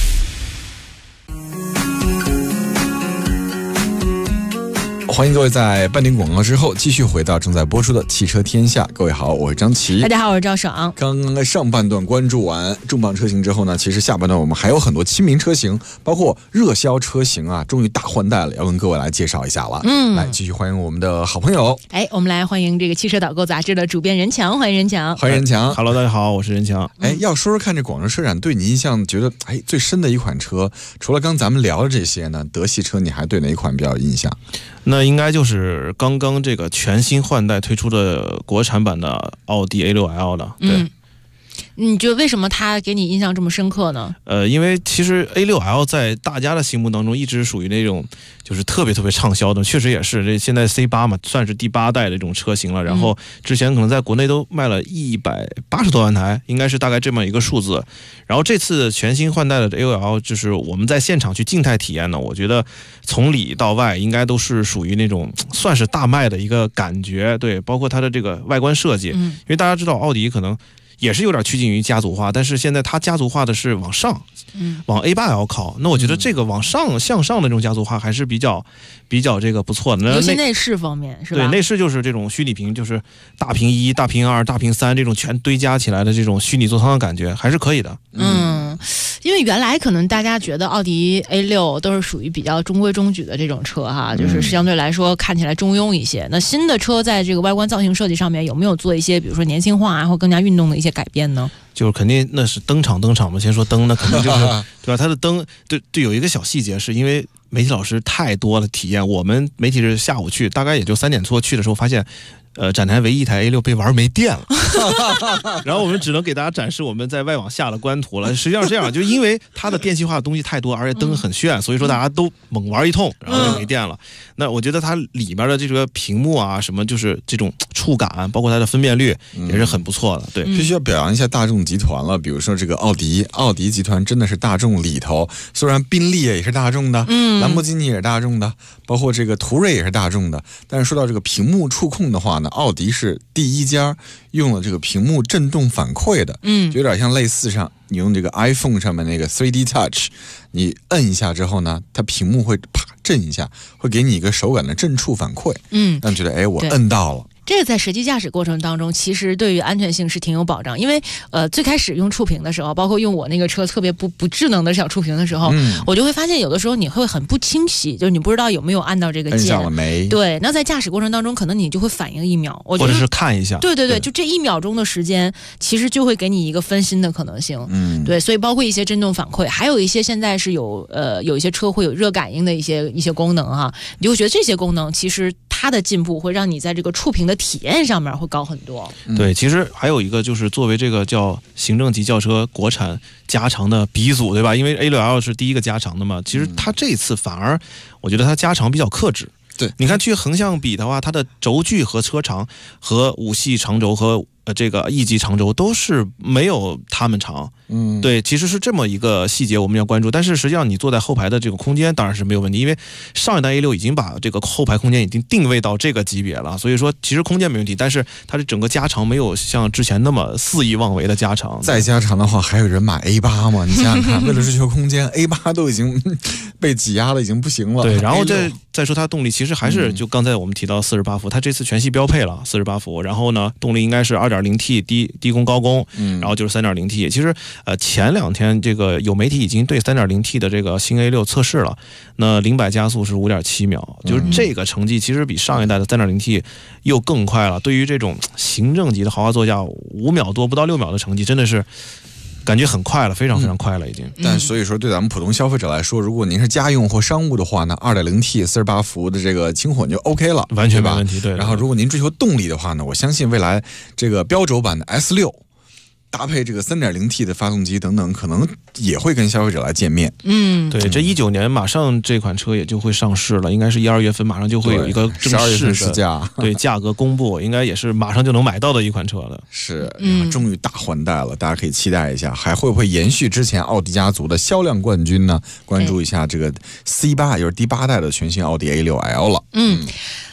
欢迎各位在半点广告之后继续回到正在播出的汽车天下。各位好，我是张琪。 大家好，我是赵爽。 刚刚上半段关注完重磅车型之后呢，其实下半段我们还有很多亲民车型，包括热销车型啊，终于大换代了，要跟各位来介绍一下了。来继续欢迎我们的好朋友。 我们来欢迎这个汽车导购杂志的主编任强，欢迎任强。 欢迎任强。 Hello， 大家好，我是任强。 要说说看这广州车展对你印象觉得最深的一款车，除了刚咱们聊的这些呢，德系车你还对哪一款比较有印象？ 那应该就是刚刚这个全新换代推出的国产版的奥迪 A6L 了。对， 你觉得为什么它给你印象这么深刻呢？ 因为其实 A6L 在大家的心目当中一直属于那种就是特别特别畅销的，确实也是。这现在 C8 嘛，算是第8代的这种车型了。然后之前可能在国内都卖了180多万台，应该是大概这么一个数字。然后这次全新换代的 A6L， 就是我们在现场去静态体验呢，我觉得从里到外应该都是属于那种算是大卖的一个感觉。对，包括它的这个外观设计，因为大家知道奥迪可能也是有点趋近于家族化，但是现在它家族化的是往上，往 A8L 靠。那我觉得这个往上向上的这种家族化还是比较这个不错的。 尤其内饰方面是吧？ 对，内饰就是这种虚拟屏，就是大屏1、大屏2、大屏3这种全堆加起来的这种虚拟座舱的感觉，还是可以的。 因为原来可能大家觉得奥迪 A6 都是属于比较中规中矩的这种车哈，就是相对来说看起来中庸一些。那新的车在这个外观造型设计上面有没有做一些比如说年轻化或更加运动的一些改变呢？ 就是肯定那是灯厂嘛，先说灯，那肯定就是对吧？它的灯对有一个小细节，是因为媒体老师太多了体验，我们媒体是下午去，大概也就3点多去的时候发现。展台唯一一台 A6 被玩没电了，然后我们只能给大家展示我们在外网下了官图了。实际上是这样，就因为它的电气化的东西太多，而且灯很炫，所以说大家都猛玩一通，然后就没电了。那我觉得它里面的这个屏幕啊，什么就是这种触感，包括它的分辨率也是很不错的。对， 必须要表扬一下大众集团了。比如说这个奥迪集团真的是大众里头，虽然宾利也是大众的，兰博基尼也是大众的，包括这个途锐也是大众的。但是说到这个屏幕触控的话，奥迪是第一家用了这个屏幕震动反馈的，就有点像类似上你用这个 iPhone 上面那个 3D Touch， 你摁一下之后呢，它屏幕会啪震一下，会给你一个手感的震触反馈，让你觉得我摁到了。 这个在实际驾驶过程当中，其实对于安全性是挺有保障。因为最开始用触屏的时候，包括用我那个车特别不智能的小触屏的时候，我就会发现有的时候你会很不清晰，就是你不知道有没有按到这个键， 摁上了没？ 对，那在驾驶过程当中，可能你就会反应1秒，或者是看一下。 对，就这1秒钟的时间，其实就会给你一个分心的可能性。对，所以包括一些震动反馈，还有一些现在是有一些车会有热感应的一些功能哈，你就会觉得这些功能其实它的进步会让你在这个触屏的体验上面会高很多。 对，其实还有一个就是作为这个叫行政级轿车国产加长的鼻祖，对吧？因为 A6L 是第一个加长的嘛，其实它这次反而我觉得它加长比较克制。 对， 你看去横向比的话，它的轴距和车长和5系长轴和这个1级长轴都是没有它们长。对，其实是这么一个细节我们要关注。但是实际上你坐在后排的这个空间当然是没有问题，因为上一代 A6 已经把这个后排空间已经定位到这个级别了，所以说其实空间没问题，但是它的整个加长没有像之前那么肆意妄为的加长。 再加长的话，还有人买 A8 吗？你想想看，为了追求空间，A8 都已经被挤压了，已经不行了。 对，然后再说它动力，其实还是就刚才我们提到48伏，它这次全系标配了48伏，然后呢动力应该是 2.0T 低功高功，然后就是 3.0T。其实前2天这个有媒体已经对 3.0T 的这个新 A6 测试了，那0-100加速是 5.7秒，就是这个成绩其实比上一代的 3.0T 又更快了。对于这种行政级的豪华座驾，5秒多不到6秒的成绩，真的是感觉很快了，非常非常快了已经。 但所以说对咱们普通消费者来说，如果您是家用或商务的话呢， 2.0T 48伏的这个轻混就 OK 了， 完全没问题。对。 然后如果您追求动力的话呢，我相信未来这个标轴版的 S6搭配这个 3.0T 的发动机等等，可能也会跟消费者来见面。 对，这19年马上这款车也就会上市了，应该是1-2月份马上就会有一个正式的试驾， 对，价格公布，应该也是马上就能买到的一款车了。 是，终于大换代了，大家可以期待一下，还会不会延续之前奥迪家族的销量冠军呢？关注一下这个 C8，也就是第8代的全新奥迪 A6L 了。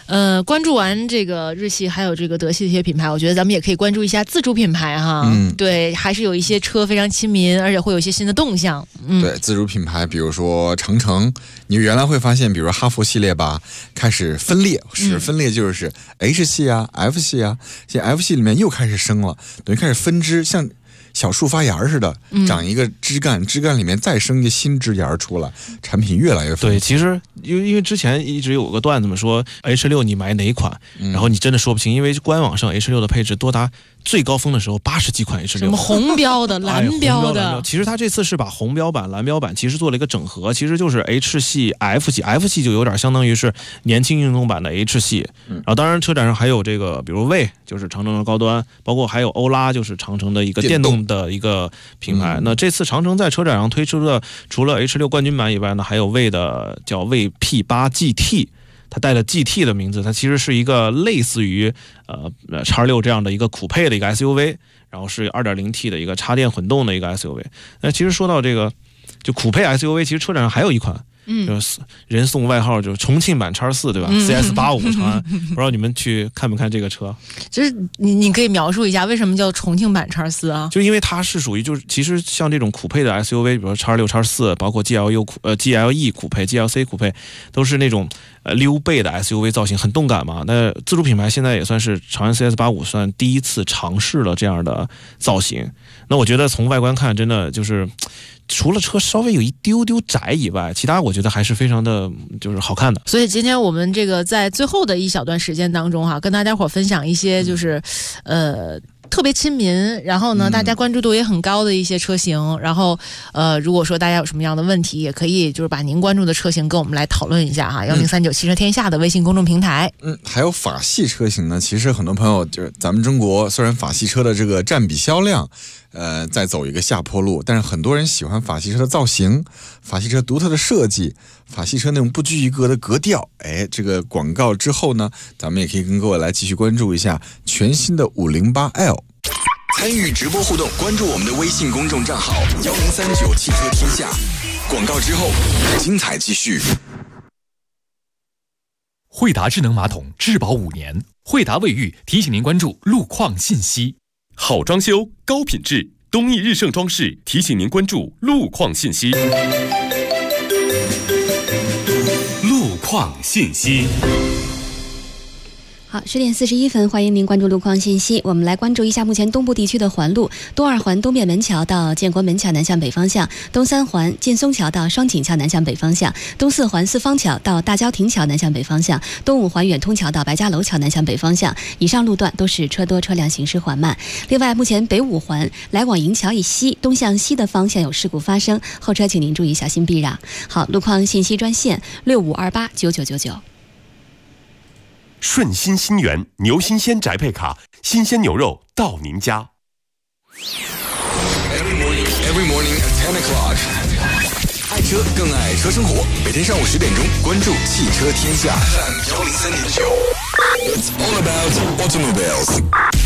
关注完这个日系还有这个德系的一些品牌，我觉得咱们也可以关注一下自主品牌哈。对，还是有一些车非常亲民，而且会有一些新的动向。 对，自主品牌，比如说长城，你原来会发现，比如哈弗系列吧，开始分裂，分裂就是 H 系啊、F 系啊，现在 F 系里面又开始生了，等于开始分支，像小树发芽似的，长一个枝干，枝干里面再生一个新枝芽出来，产品越来越丰富。 对，其实因为之前一直有个段子嘛，说 H6 你买哪款，然后你真的说不清，因为官网上 H6 的配置多达最高峰的时候80几款 H6， 什么红标的、蓝标的， 其实它这次是把红标版、蓝标版其实做了一个整合，其实就是 H 系、F 系，F 系就有点相当于是年轻运动版的 H 系。然后当然车展上还有这个，比如魏就是长城的高端，包括还有欧拉就是长城的一个电动的一个品牌。那这次长城在车展上推出的除了 H6 冠军版以外呢，还有魏的叫魏 P8 GT。它带了 GT 的名字，它其实是一个类似于X6 这样的一个酷配的一个 SUV， 然后是 2.0T 的一个插电混动的一个 SUV。那其实说到这个就酷配 SUV， 其实车展上还有一款，就是人送外号就是重庆版X4，对吧？CS85长安，不知道你们去看没看这个车？ 就是你可以描述一下为什么叫重庆版X4啊？ 就因为它是属于就是其实像这种酷配的 SUV， 比如说X6、X4，包括 GLE 酷配、GLC 酷配，都是那种溜背的 SUV 造型，很动感嘛。那自主品牌现在也算是长安 CS85 算第一次尝试了这样的造型。那我觉得从外观看，真的就是除了车稍微有一丢丢窄以外，其他我觉得还是非常的就是好看的。 所以今天我们这个在最后的一小段时间当中跟大家伙分享一些就是特别亲民，然后呢大家关注度也很高的一些车型，然后如果说大家有什么样的问题，也可以就是把您关注的车型跟我们来讨论一下哈，1039汽车天下的微信公众平台。 还有法系车型呢，其实很多朋友就是咱们中国虽然法系车的这个占比销量在走一个下坡路，但是很多人喜欢法系车的造型，法系车独特的设计，法系车那种不拘一格的格调。这个广告之后呢，咱们也可以跟各位来继续关注一下全新的508L。 参与直播互动，关注我们的微信公众账号1039汽车天下。广告之后，精彩继续。 惠达智能马桶质保5年，惠达卫浴提醒您关注路况信息。好装修，高品质，东益日盛装饰提醒您关注路况信息。路况信息。 好，10点41分，欢迎您关注路况信息。我们来关注一下目前东部地区的环路：东2环东便门桥到建国门桥南向北方向，东3环劲松桥到双井桥南向北方向，东4环四方桥到大郊亭桥南向北方向，东5环远通桥到白家楼桥南向北方向。以上路段都是车多车辆行驶缓慢。另外，目前北5环来往营桥以西东向西的方向有事故发生，后车请您注意小心避让。好，路况信息专线65289999。 顺心新源牛新鲜宅配卡，新鲜牛肉到您家。 Every morning at 10 o'clock， 爱车更爱车生活。每天上午10点钟，关注汽车天下103.9。It's all about automobiles。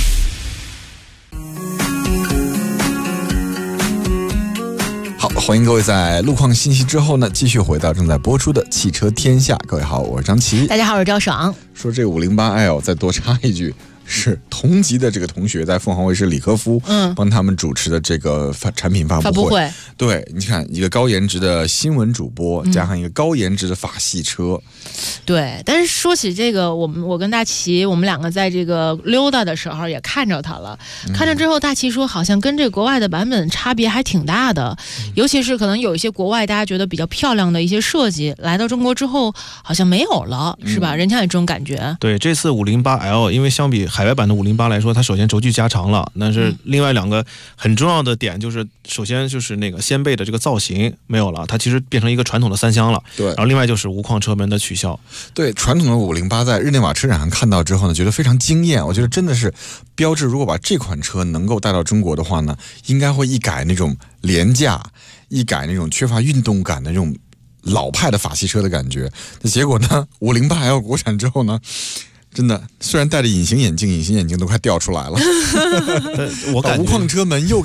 好，欢迎各位在路况信息之后呢，继续回到正在播出的汽车天下。各位好，我是张琪。 大家好，我是赵爽。 说这 508L 再多插一句，是同级的这个同学在凤凰卫视李科夫帮他们主持的这个产品发布会。对，你看一个高颜值的新闻主播，加上一个高颜值的法系车。 对，但是说起这个，我跟大齐，我们两个在这个溜达的时候也看着它了。看着之后，大齐说好像跟这个国外的版本差别还挺大的，尤其是可能有一些国外大家觉得比较漂亮的一些设计，来到中国之后好像没有了，是吧？人家有这种感觉。 对，这次 508L 因为相比海外版的508来说，它首先轴距加长了，但是另外两个很重要的点就是，首先就是那个掀背的这个造型没有了，它其实变成一个传统的3厢了。 对， 然后另外就是无框车门的取消。 对，传统的508在日内瓦车展上看到之后呢，觉得非常惊艳。我觉得真的是标致，如果把这款车能够带到中国的话呢，应该会一改那种廉价，一改那种缺乏运动感的那种老派的法系车的感觉。那结果呢，508L国产之后呢，真的虽然戴着隐形眼镜都快掉出来了。 我感觉无框车门又给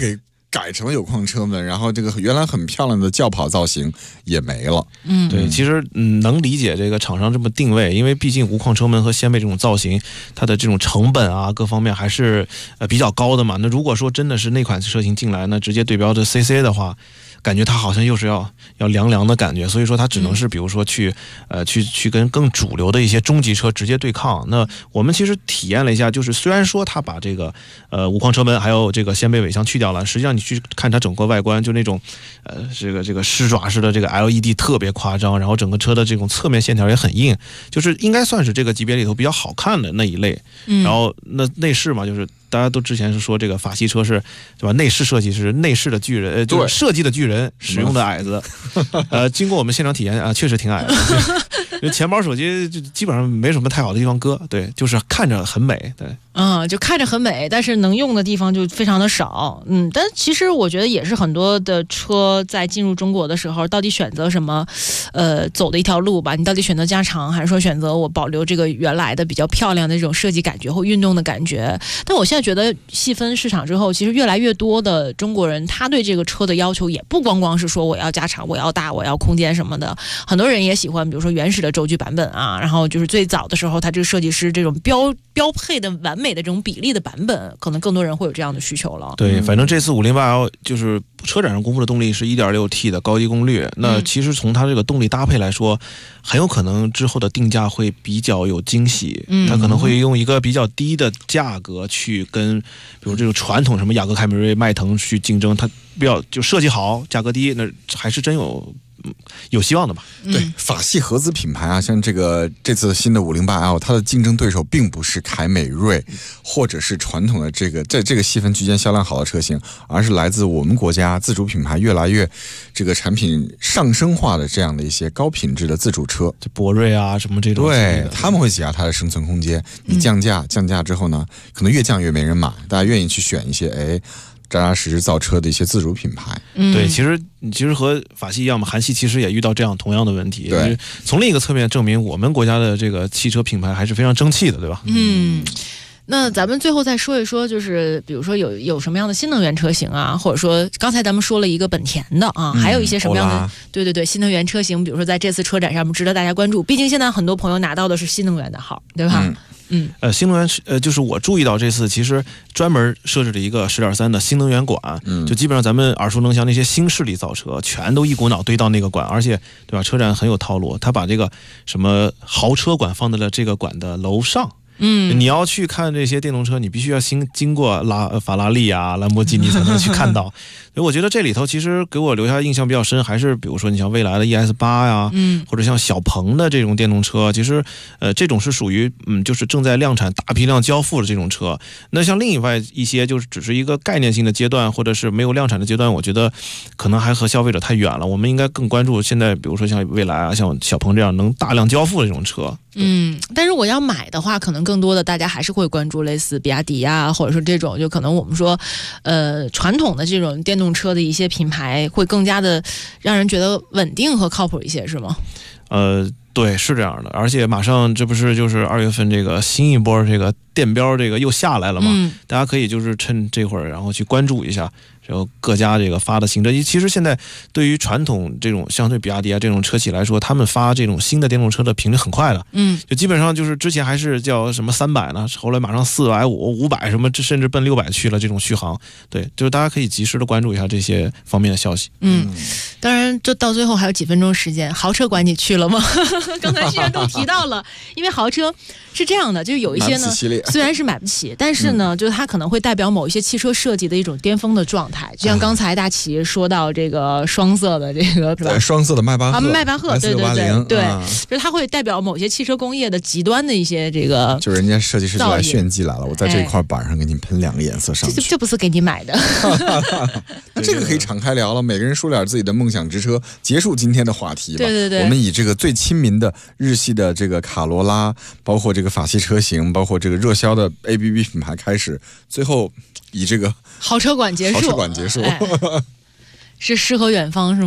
改成了有框车门，然后这个原来很漂亮的轿跑造型也没了。 对，其实能理解这个厂商这么定位，因为毕竟无框车门和掀背这种造型，它的这种成本啊各方面还是比较高的嘛。那如果说真的是那款车型进来，那直接对标着 CC 的话，感觉它好像又是要凉凉的感觉，所以说它只能是比如说去跟更主流的一些中级车直接对抗。那我们其实体验了一下，就是虽然说它把这个无框车门还有这个掀背尾箱去掉了，实际上你去看它整个外观，就那种这个狮爪式的这个 LED 特别夸张，然后整个车的这种侧面线条也很硬，就是应该算是这个级别里头比较好看的那一类。然后那内饰嘛，就是大家都之前是说这个法系车是对吧？内饰设计是内饰的巨人，就是设计的巨人使用的矮子。经过我们现场体验啊，确实挺矮的。钱包、手机就基本上没什么太好的地方搁，对，就是看着很美，对。 就看着很美，但是能用的地方就非常的少。但其实我觉得也是很多的车在进入中国的时候，到底选择什么，走的一条路吧？你到底选择加长，还是说选择我保留这个原来的比较漂亮的这种设计感觉或运动的感觉？但我现在觉得细分市场之后，其实越来越多的中国人，他对这个车的要求也不光光是说我要加长、我要大、我要空间什么的。很多人也喜欢，比如说原始的轴距版本啊，然后就是最早的时候，他这个设计师这种标配的完美的这种比例的版本，可能更多人会有这样的需求了。 对，反正这次508L就是车展上公布的动力是 1.6T 的高级功率，那其实从它这个动力搭配来说，很有可能之后的定价会比较有惊喜。它可能会用一个比较低的价格去跟比如这种传统什么雅阁、凯美瑞、迈腾去竞争，它比较就设计好，价格低，那还是真有希望的吧。 对，法系合资品牌啊，像这次新的508L，它的竞争对手并不是凯美瑞或者是传统的在这个细分区间销量好的车型，而是来自我们国家自主品牌越来越这个产品上升化的这样的一些高品质的自主车， 就博瑞啊什么这种。 对，他们会挤压它的生存空间。你降价之后呢，可能越降越没人买，大家愿意去选一些扎扎实实造车的一些自主品牌。 对，其实和法系一样嘛，韩系其实也遇到这样同样的问题。 对， 从另一个侧面证明我们国家的这个汽车品牌还是非常争气的，对吧？ 那咱们最后再说一说，就是比如说有什么样的新能源车型啊，或者说刚才咱们说了一个本田的啊，还有一些什么样的对新能源车型，比如说在这次车展上面值得大家关注。毕竟现在很多朋友拿到的是新能源的号，对吧？ 新能源就是我注意到这次其实专门设置了一个10.3的新能源管，就基本上咱们耳熟能详那些新势力造车全都一股脑堆到那个管，而且对吧？车展很有套路，他把这个什么豪车管放在了这个管的楼上。你要去看这些电动车，你必须要经过法拉利啊、兰博基尼才能去看到。所以我觉得这里头其实给我留下印象比较深，还是比如说你像蔚来的 ES8 呀，或者像小鹏的这种电动车，其实这种是属于就是正在量产、大批量交付的这种车。那像另外一些就是只是一个概念性的阶段，或者是没有量产的阶段，我觉得可能还和消费者太远了。我们应该更关注现在，比如说像蔚来啊、像小鹏这样能大量交付的这种车。 但如果要买的话，可能更多的大家还是会关注类似比亚迪啊，或者说这种就可能我们说传统的这种电动车的一些品牌会更加的让人觉得稳定和靠谱一些，是吗？ 对，是这样的。而且马上这不是就是2月份这个新一波这个电标这个又下来了嘛，大家可以就是趁这会儿然后去关注一下然后各家这个发的新车。其实现在对于传统这种相对比亚迪啊这种车企来说，他们发这种新的电动车的频率很快的，就基本上就是之前还是叫什么300呢，后来马上450、500什么，甚至奔600去了这种续航。对，就是大家可以及时的关注一下这些方面的消息。 当然就到最后还有几分钟时间，豪车馆你去了吗？刚才既然都提到了，因为豪车是这样的，就是有一些呢虽然是买不起，但是呢就是它可能会代表某一些汽车设计的一种巅峰的状态。就像刚才大齐说到这个双色的这个是吧？ 双色的迈巴赫， 对，就是它会代表某些汽车工业的极端的一些这个， 就是人家设计师就来炫技来了，我在这一块板上给你喷2个颜色上去， 这不是给你买的。 那这个可以敞开聊了，每个人说点自己的梦想之车，结束今天的话题吧。 对， 我们以这个最亲民的日系的这个卡罗拉，包括这个法系车型，包括这个热销的 ABB 品牌开始，最后以这个豪车馆结束。 是诗和远方是吗？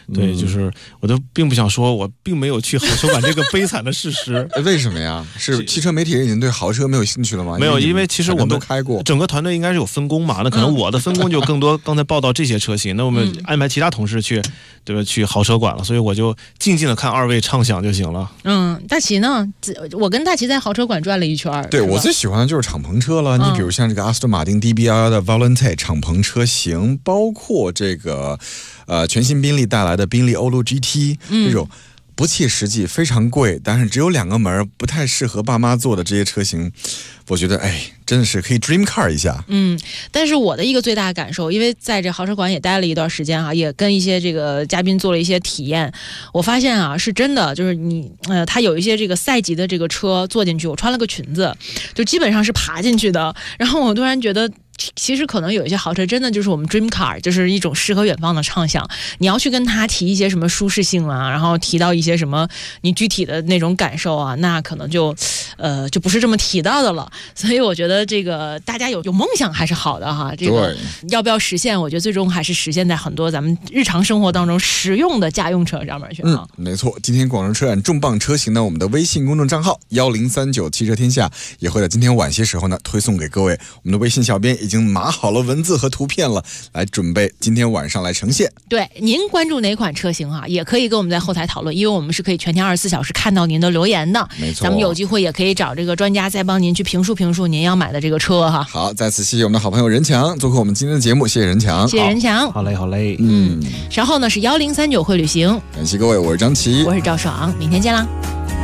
对，就是我都并不想说，我并没有去好车馆这个悲惨的事实。 为什么呀？是汽车媒体人已经对豪车没有兴趣了吗？ 没有，因为其实我们都开过， 整个团队应该是有分工嘛。那可能我的分工就更多，刚才报道这些车型，那我们安排其他同事去，对吧？去豪车馆了，所以我就静静的看二位畅想就行了。 大齐呢？我跟大齐在豪车馆转了一圈。 对，我最喜欢的就是敞篷车了。你比如像这个阿斯顿马丁 DB11的 Volante 敞篷车型，包括这个全新宾利带来的宾利欧陆 GT 这种不切实际、非常贵，但是只有2个门，不太适合爸妈坐的这些车型，我觉得真的是可以 dream car 一下。 但是我的一个最大的感受，因为在这豪车馆也待了一段时间也跟一些这个嘉宾做了一些体验，我发现是真的，就是他有一些这个赛级的这个车坐进去，我穿了个裙子，就基本上是爬进去的，然后我突然觉得。其实可能有一些豪车真的就是我们 dream car， 就是一种诗和远方的畅想。你要去跟他提一些什么舒适性啊，然后提到一些什么你具体的那种感受啊，那可能就不是这么提到的了。所以我觉得这个大家有梦想还是好的哈。这个要不要实现？我觉得最终还是实现在很多咱们日常生活当中实用的家用车上面去。 没错。今天广州车展重磅车型呢，我们的微信公众账号1039汽车天下也会在今天晚些时候呢推送给各位。我们的微信小编已经码好了文字和图片了，来准备今天晚上来呈现。 对，您关注哪款车型也可以跟我们在后台讨论，因为我们是可以全天24小时看到您的留言的。 没错， 咱们有机会也可以找这个专家再帮您去评述您要买的这个车哈。 好，再次谢谢我们的好朋友任强做客我们今天的节目，谢谢任强。 谢谢任强。 好嘞。 稍后呢是1039会旅行。 感谢各位，我是张琪， 我是赵爽，明天见啦。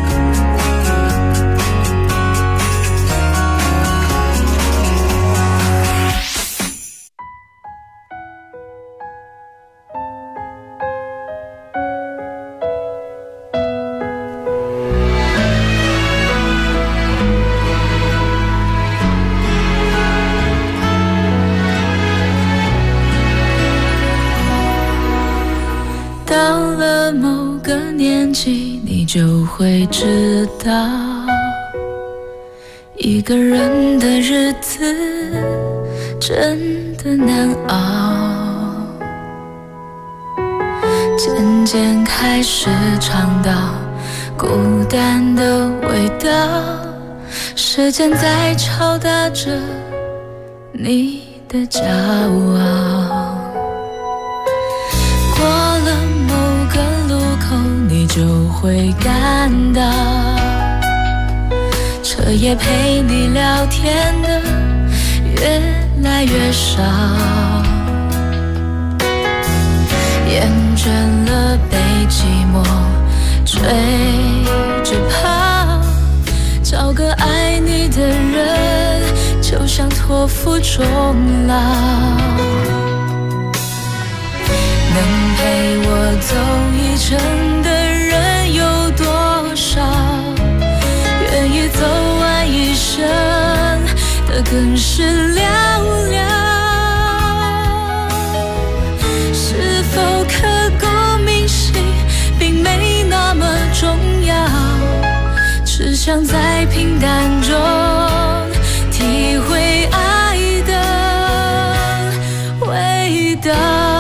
到了某个年纪，你就会知道，一个人的日子真的难熬。渐渐开始尝到孤单的味道，时间在敲打着你的骄傲。过了某个路口，你就会感到彻夜陪你聊天的越来越少，厌倦了被寂寞追着跑，找个爱你的人就像托付终老。能陪我走一程的人有多少？愿意走完一生的更是寥寥。是否刻骨铭心并没那么重要，只想在平淡中体会爱的味道。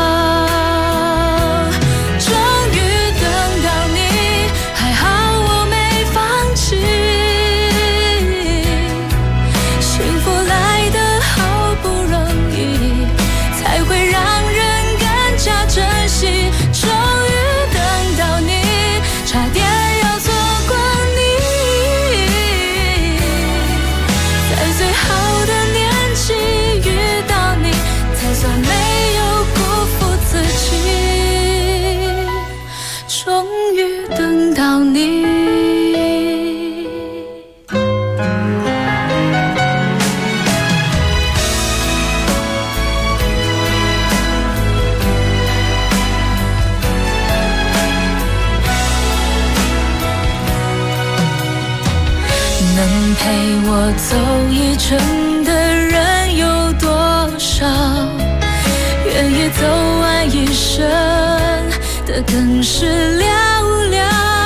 走一程的人有多少？愿意走完一生的更是寥寥。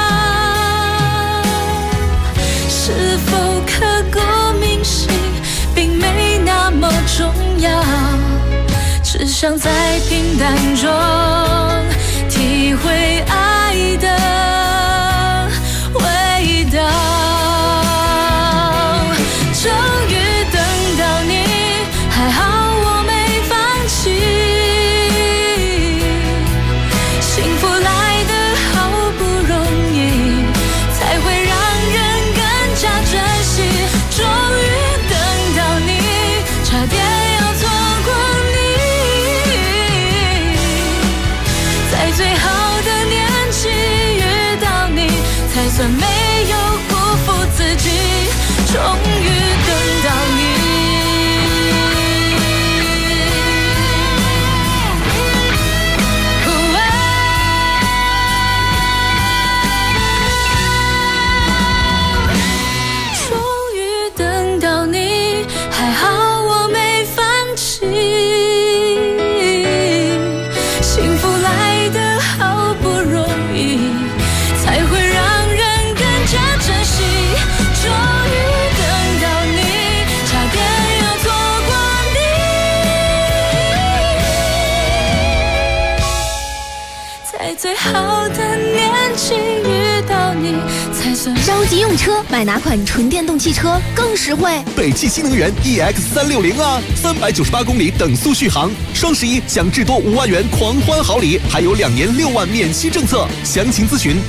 是否刻骨铭心并没那么重要，只想在平淡中体体会爱的味道。终于等到你，还好我没放弃。幸福来得好不容易，才会让人更加珍惜。终于等到你，差点要错过你，在最好的年纪遇到你，才算没有辜负自己。终于等到你。最好的年纪遇到你，才算。 着急用车，买哪款纯电动汽车更实惠？ 北汽新能源 EX360啊，398公里等速续航，双11享至多5万元狂欢好礼，还有2年6万免息政策。详情咨询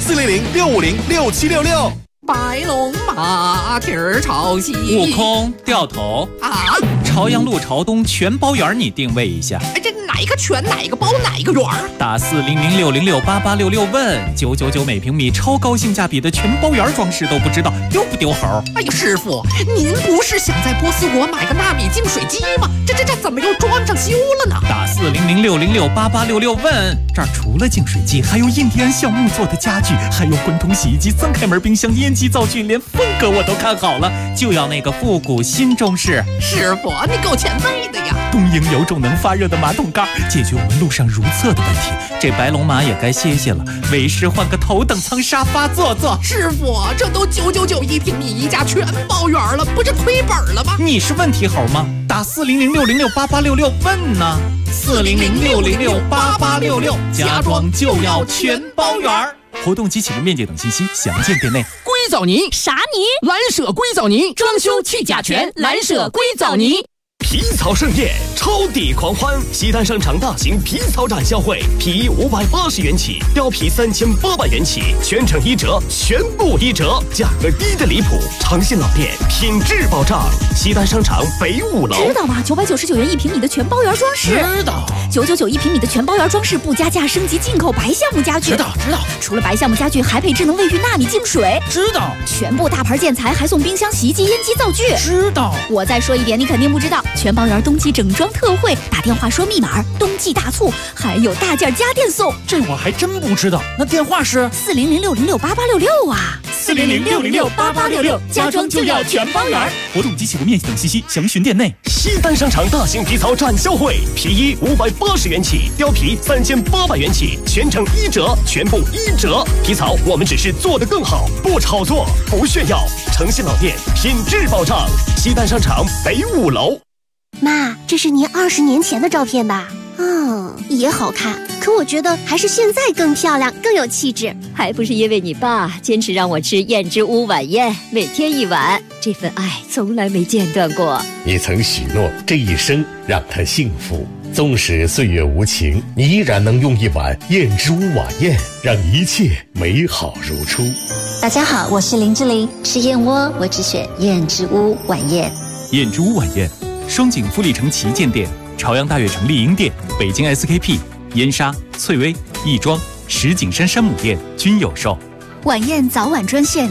400-650-6766。 白龙马蹄儿朝西， 悟空掉头啊！ 朝阳路朝东全包圆，你定位一下。 哎，这哪一个全哪一个包哪一个圆？ 打400-606-8866问999每平米，超高性价比的全包圆装饰都不知道，丢不丢猴？ 哎呀，师傅，您不是想在波斯国买个纳米净水机吗？这怎么又装上修了呢？ 打400-606-8866问，这儿除了净水机，还有印第安橡木做的家具，还有滚筒洗衣机、3开门冰箱、烟机灶具，连风格我都看好了，就要那个复古新中式。 师傅，你够前辈的呀！ 东营有种能发热的马桶盖，解决我们路上如厕的问题。这白龙马也该歇歇了，为师换个头等舱沙发坐坐。 师傅，这都9991平米一家全包圆了，不是亏本了吗？ 你是问题猴吗？打400-606-8866问呢。400-606-8866，家装就要全包圆。活动及启动面积等信息详见店内。 硅藻泥啥泥？ 蓝舍硅藻泥，装修去甲醛，蓝舍硅藻泥。 皮草盛宴，超抵狂欢！西单商场大型皮草展销会，皮衣580元起，貂皮3800元起，全程1折，全部1折，价格低的离谱。诚信老店，品质保障。西单商场北5楼。 知道吗？999元1平米的全包圆装饰。 知道。 9991平米的全包圆装饰，不加价升级进口白橡木家具。 知道。 除了白橡木家具，还配智能卫浴纳米净水。 知道。 全部大牌建材还送冰箱、洗衣机、烟机、灶具。 知道。 我再说一遍，你肯定不知道。全包圆冬季整装特惠，打电话说密码，冬季大促，还有大件家电送。 这我还真不知道。那电话是 400-606-8866啊 ，400-606-8866，家装就要全包圆。 活动及起步面积等信息详询店内。 西单商场大型皮草展销会，皮衣580元起，貂皮3800元起，全程1折，全部1折。皮草我们只是做得更好，不炒作，不炫耀。诚信老店，品质保障。西单商场北5楼。 妈，这是您20年前的照片吧？也好看，可我觉得还是现在更漂亮，更有气质。 还不是因为你爸坚持让我吃燕之屋晚宴，每天1碗，这份爱从来没间断过。 你曾许诺这一生让他幸福，纵使岁月无情，你依然能用1碗燕之屋晚宴，让一切美好如初。 大家好，我是林志玲，吃燕窝我只选燕之屋晚宴。 燕之屋晚宴，双井富力城旗舰店、朝阳大悦城丽婴店、北京 SKP、燕莎、翠微、亦庄、石景山山姆店均有售。 晚宴早晚专线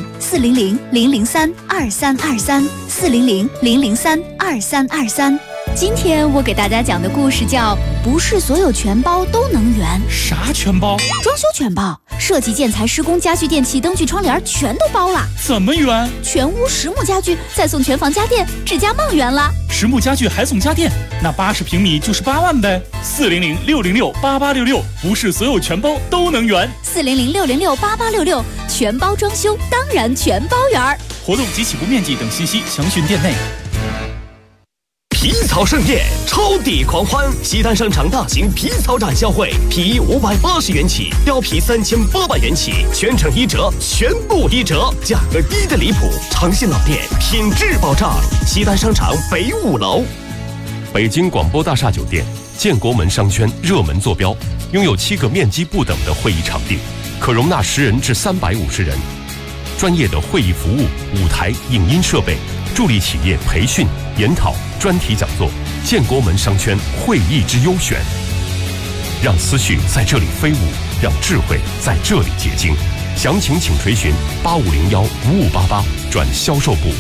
400-003-2323，400-003-2323。今天我给大家讲的故事叫不是所有全包都能圆。 啥全包？ 装修全包，设计、建材、施工、家具、电器、灯具、窗帘全都包了。 怎么圆？ 全屋实木家具，再送全房家电，指甲梦圆了。 实木家具还送家电，那80平米就是8万呗。400-606-8866，不是所有全包都能圆。 400-606-8866，全包装修当然全包圆。 活动及起步面积等信息详询店内。 皮草盛宴，超抵狂欢！西单商场大型皮草展销会，皮衣580元起，貂皮3800元起，全程1折，全部1折，价格低的离谱。诚信老店，品质保障。西单商场北5楼。 北京广播大厦酒店，建国门商圈热门坐标，拥有7个面积不等的会议场地，可容纳10人至350人。专业的会议服务、舞台、影音设备，助力企业培训、研讨、专题讲座。建国门商圈会议之优选，让思绪在这里飞舞，让智慧在这里结晶。详情请垂询8501-5588转销售部。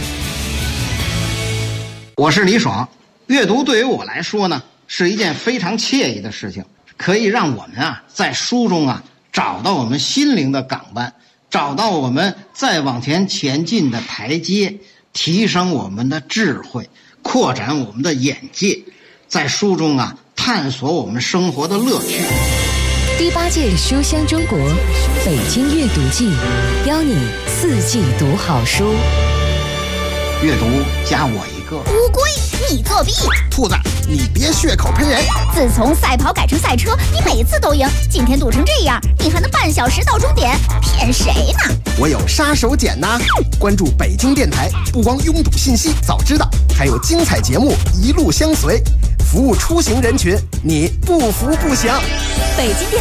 我是李爽，阅读对于我来说呢，是一件非常惬意的事情，可以让我们在书中找到我们心灵的港湾，找到我们再往前进的台阶，提升我们的智慧，扩展我们的眼界，在书中探索我们生活的乐趣。 第8届书香中国北京阅读季，邀你4季读好书。 阅读加我一个。 乌龟，你作弊！ 兔子，你别血口喷人！ 自从赛跑改成赛车，你每次都赢，今天堵成这样，你还能半小时到终点，骗谁呢？ 我有杀手锏呐！关注北京电台，不光拥堵信息早知道，还有精彩节目一路相随，服务出行人群，你不服不行。 北京电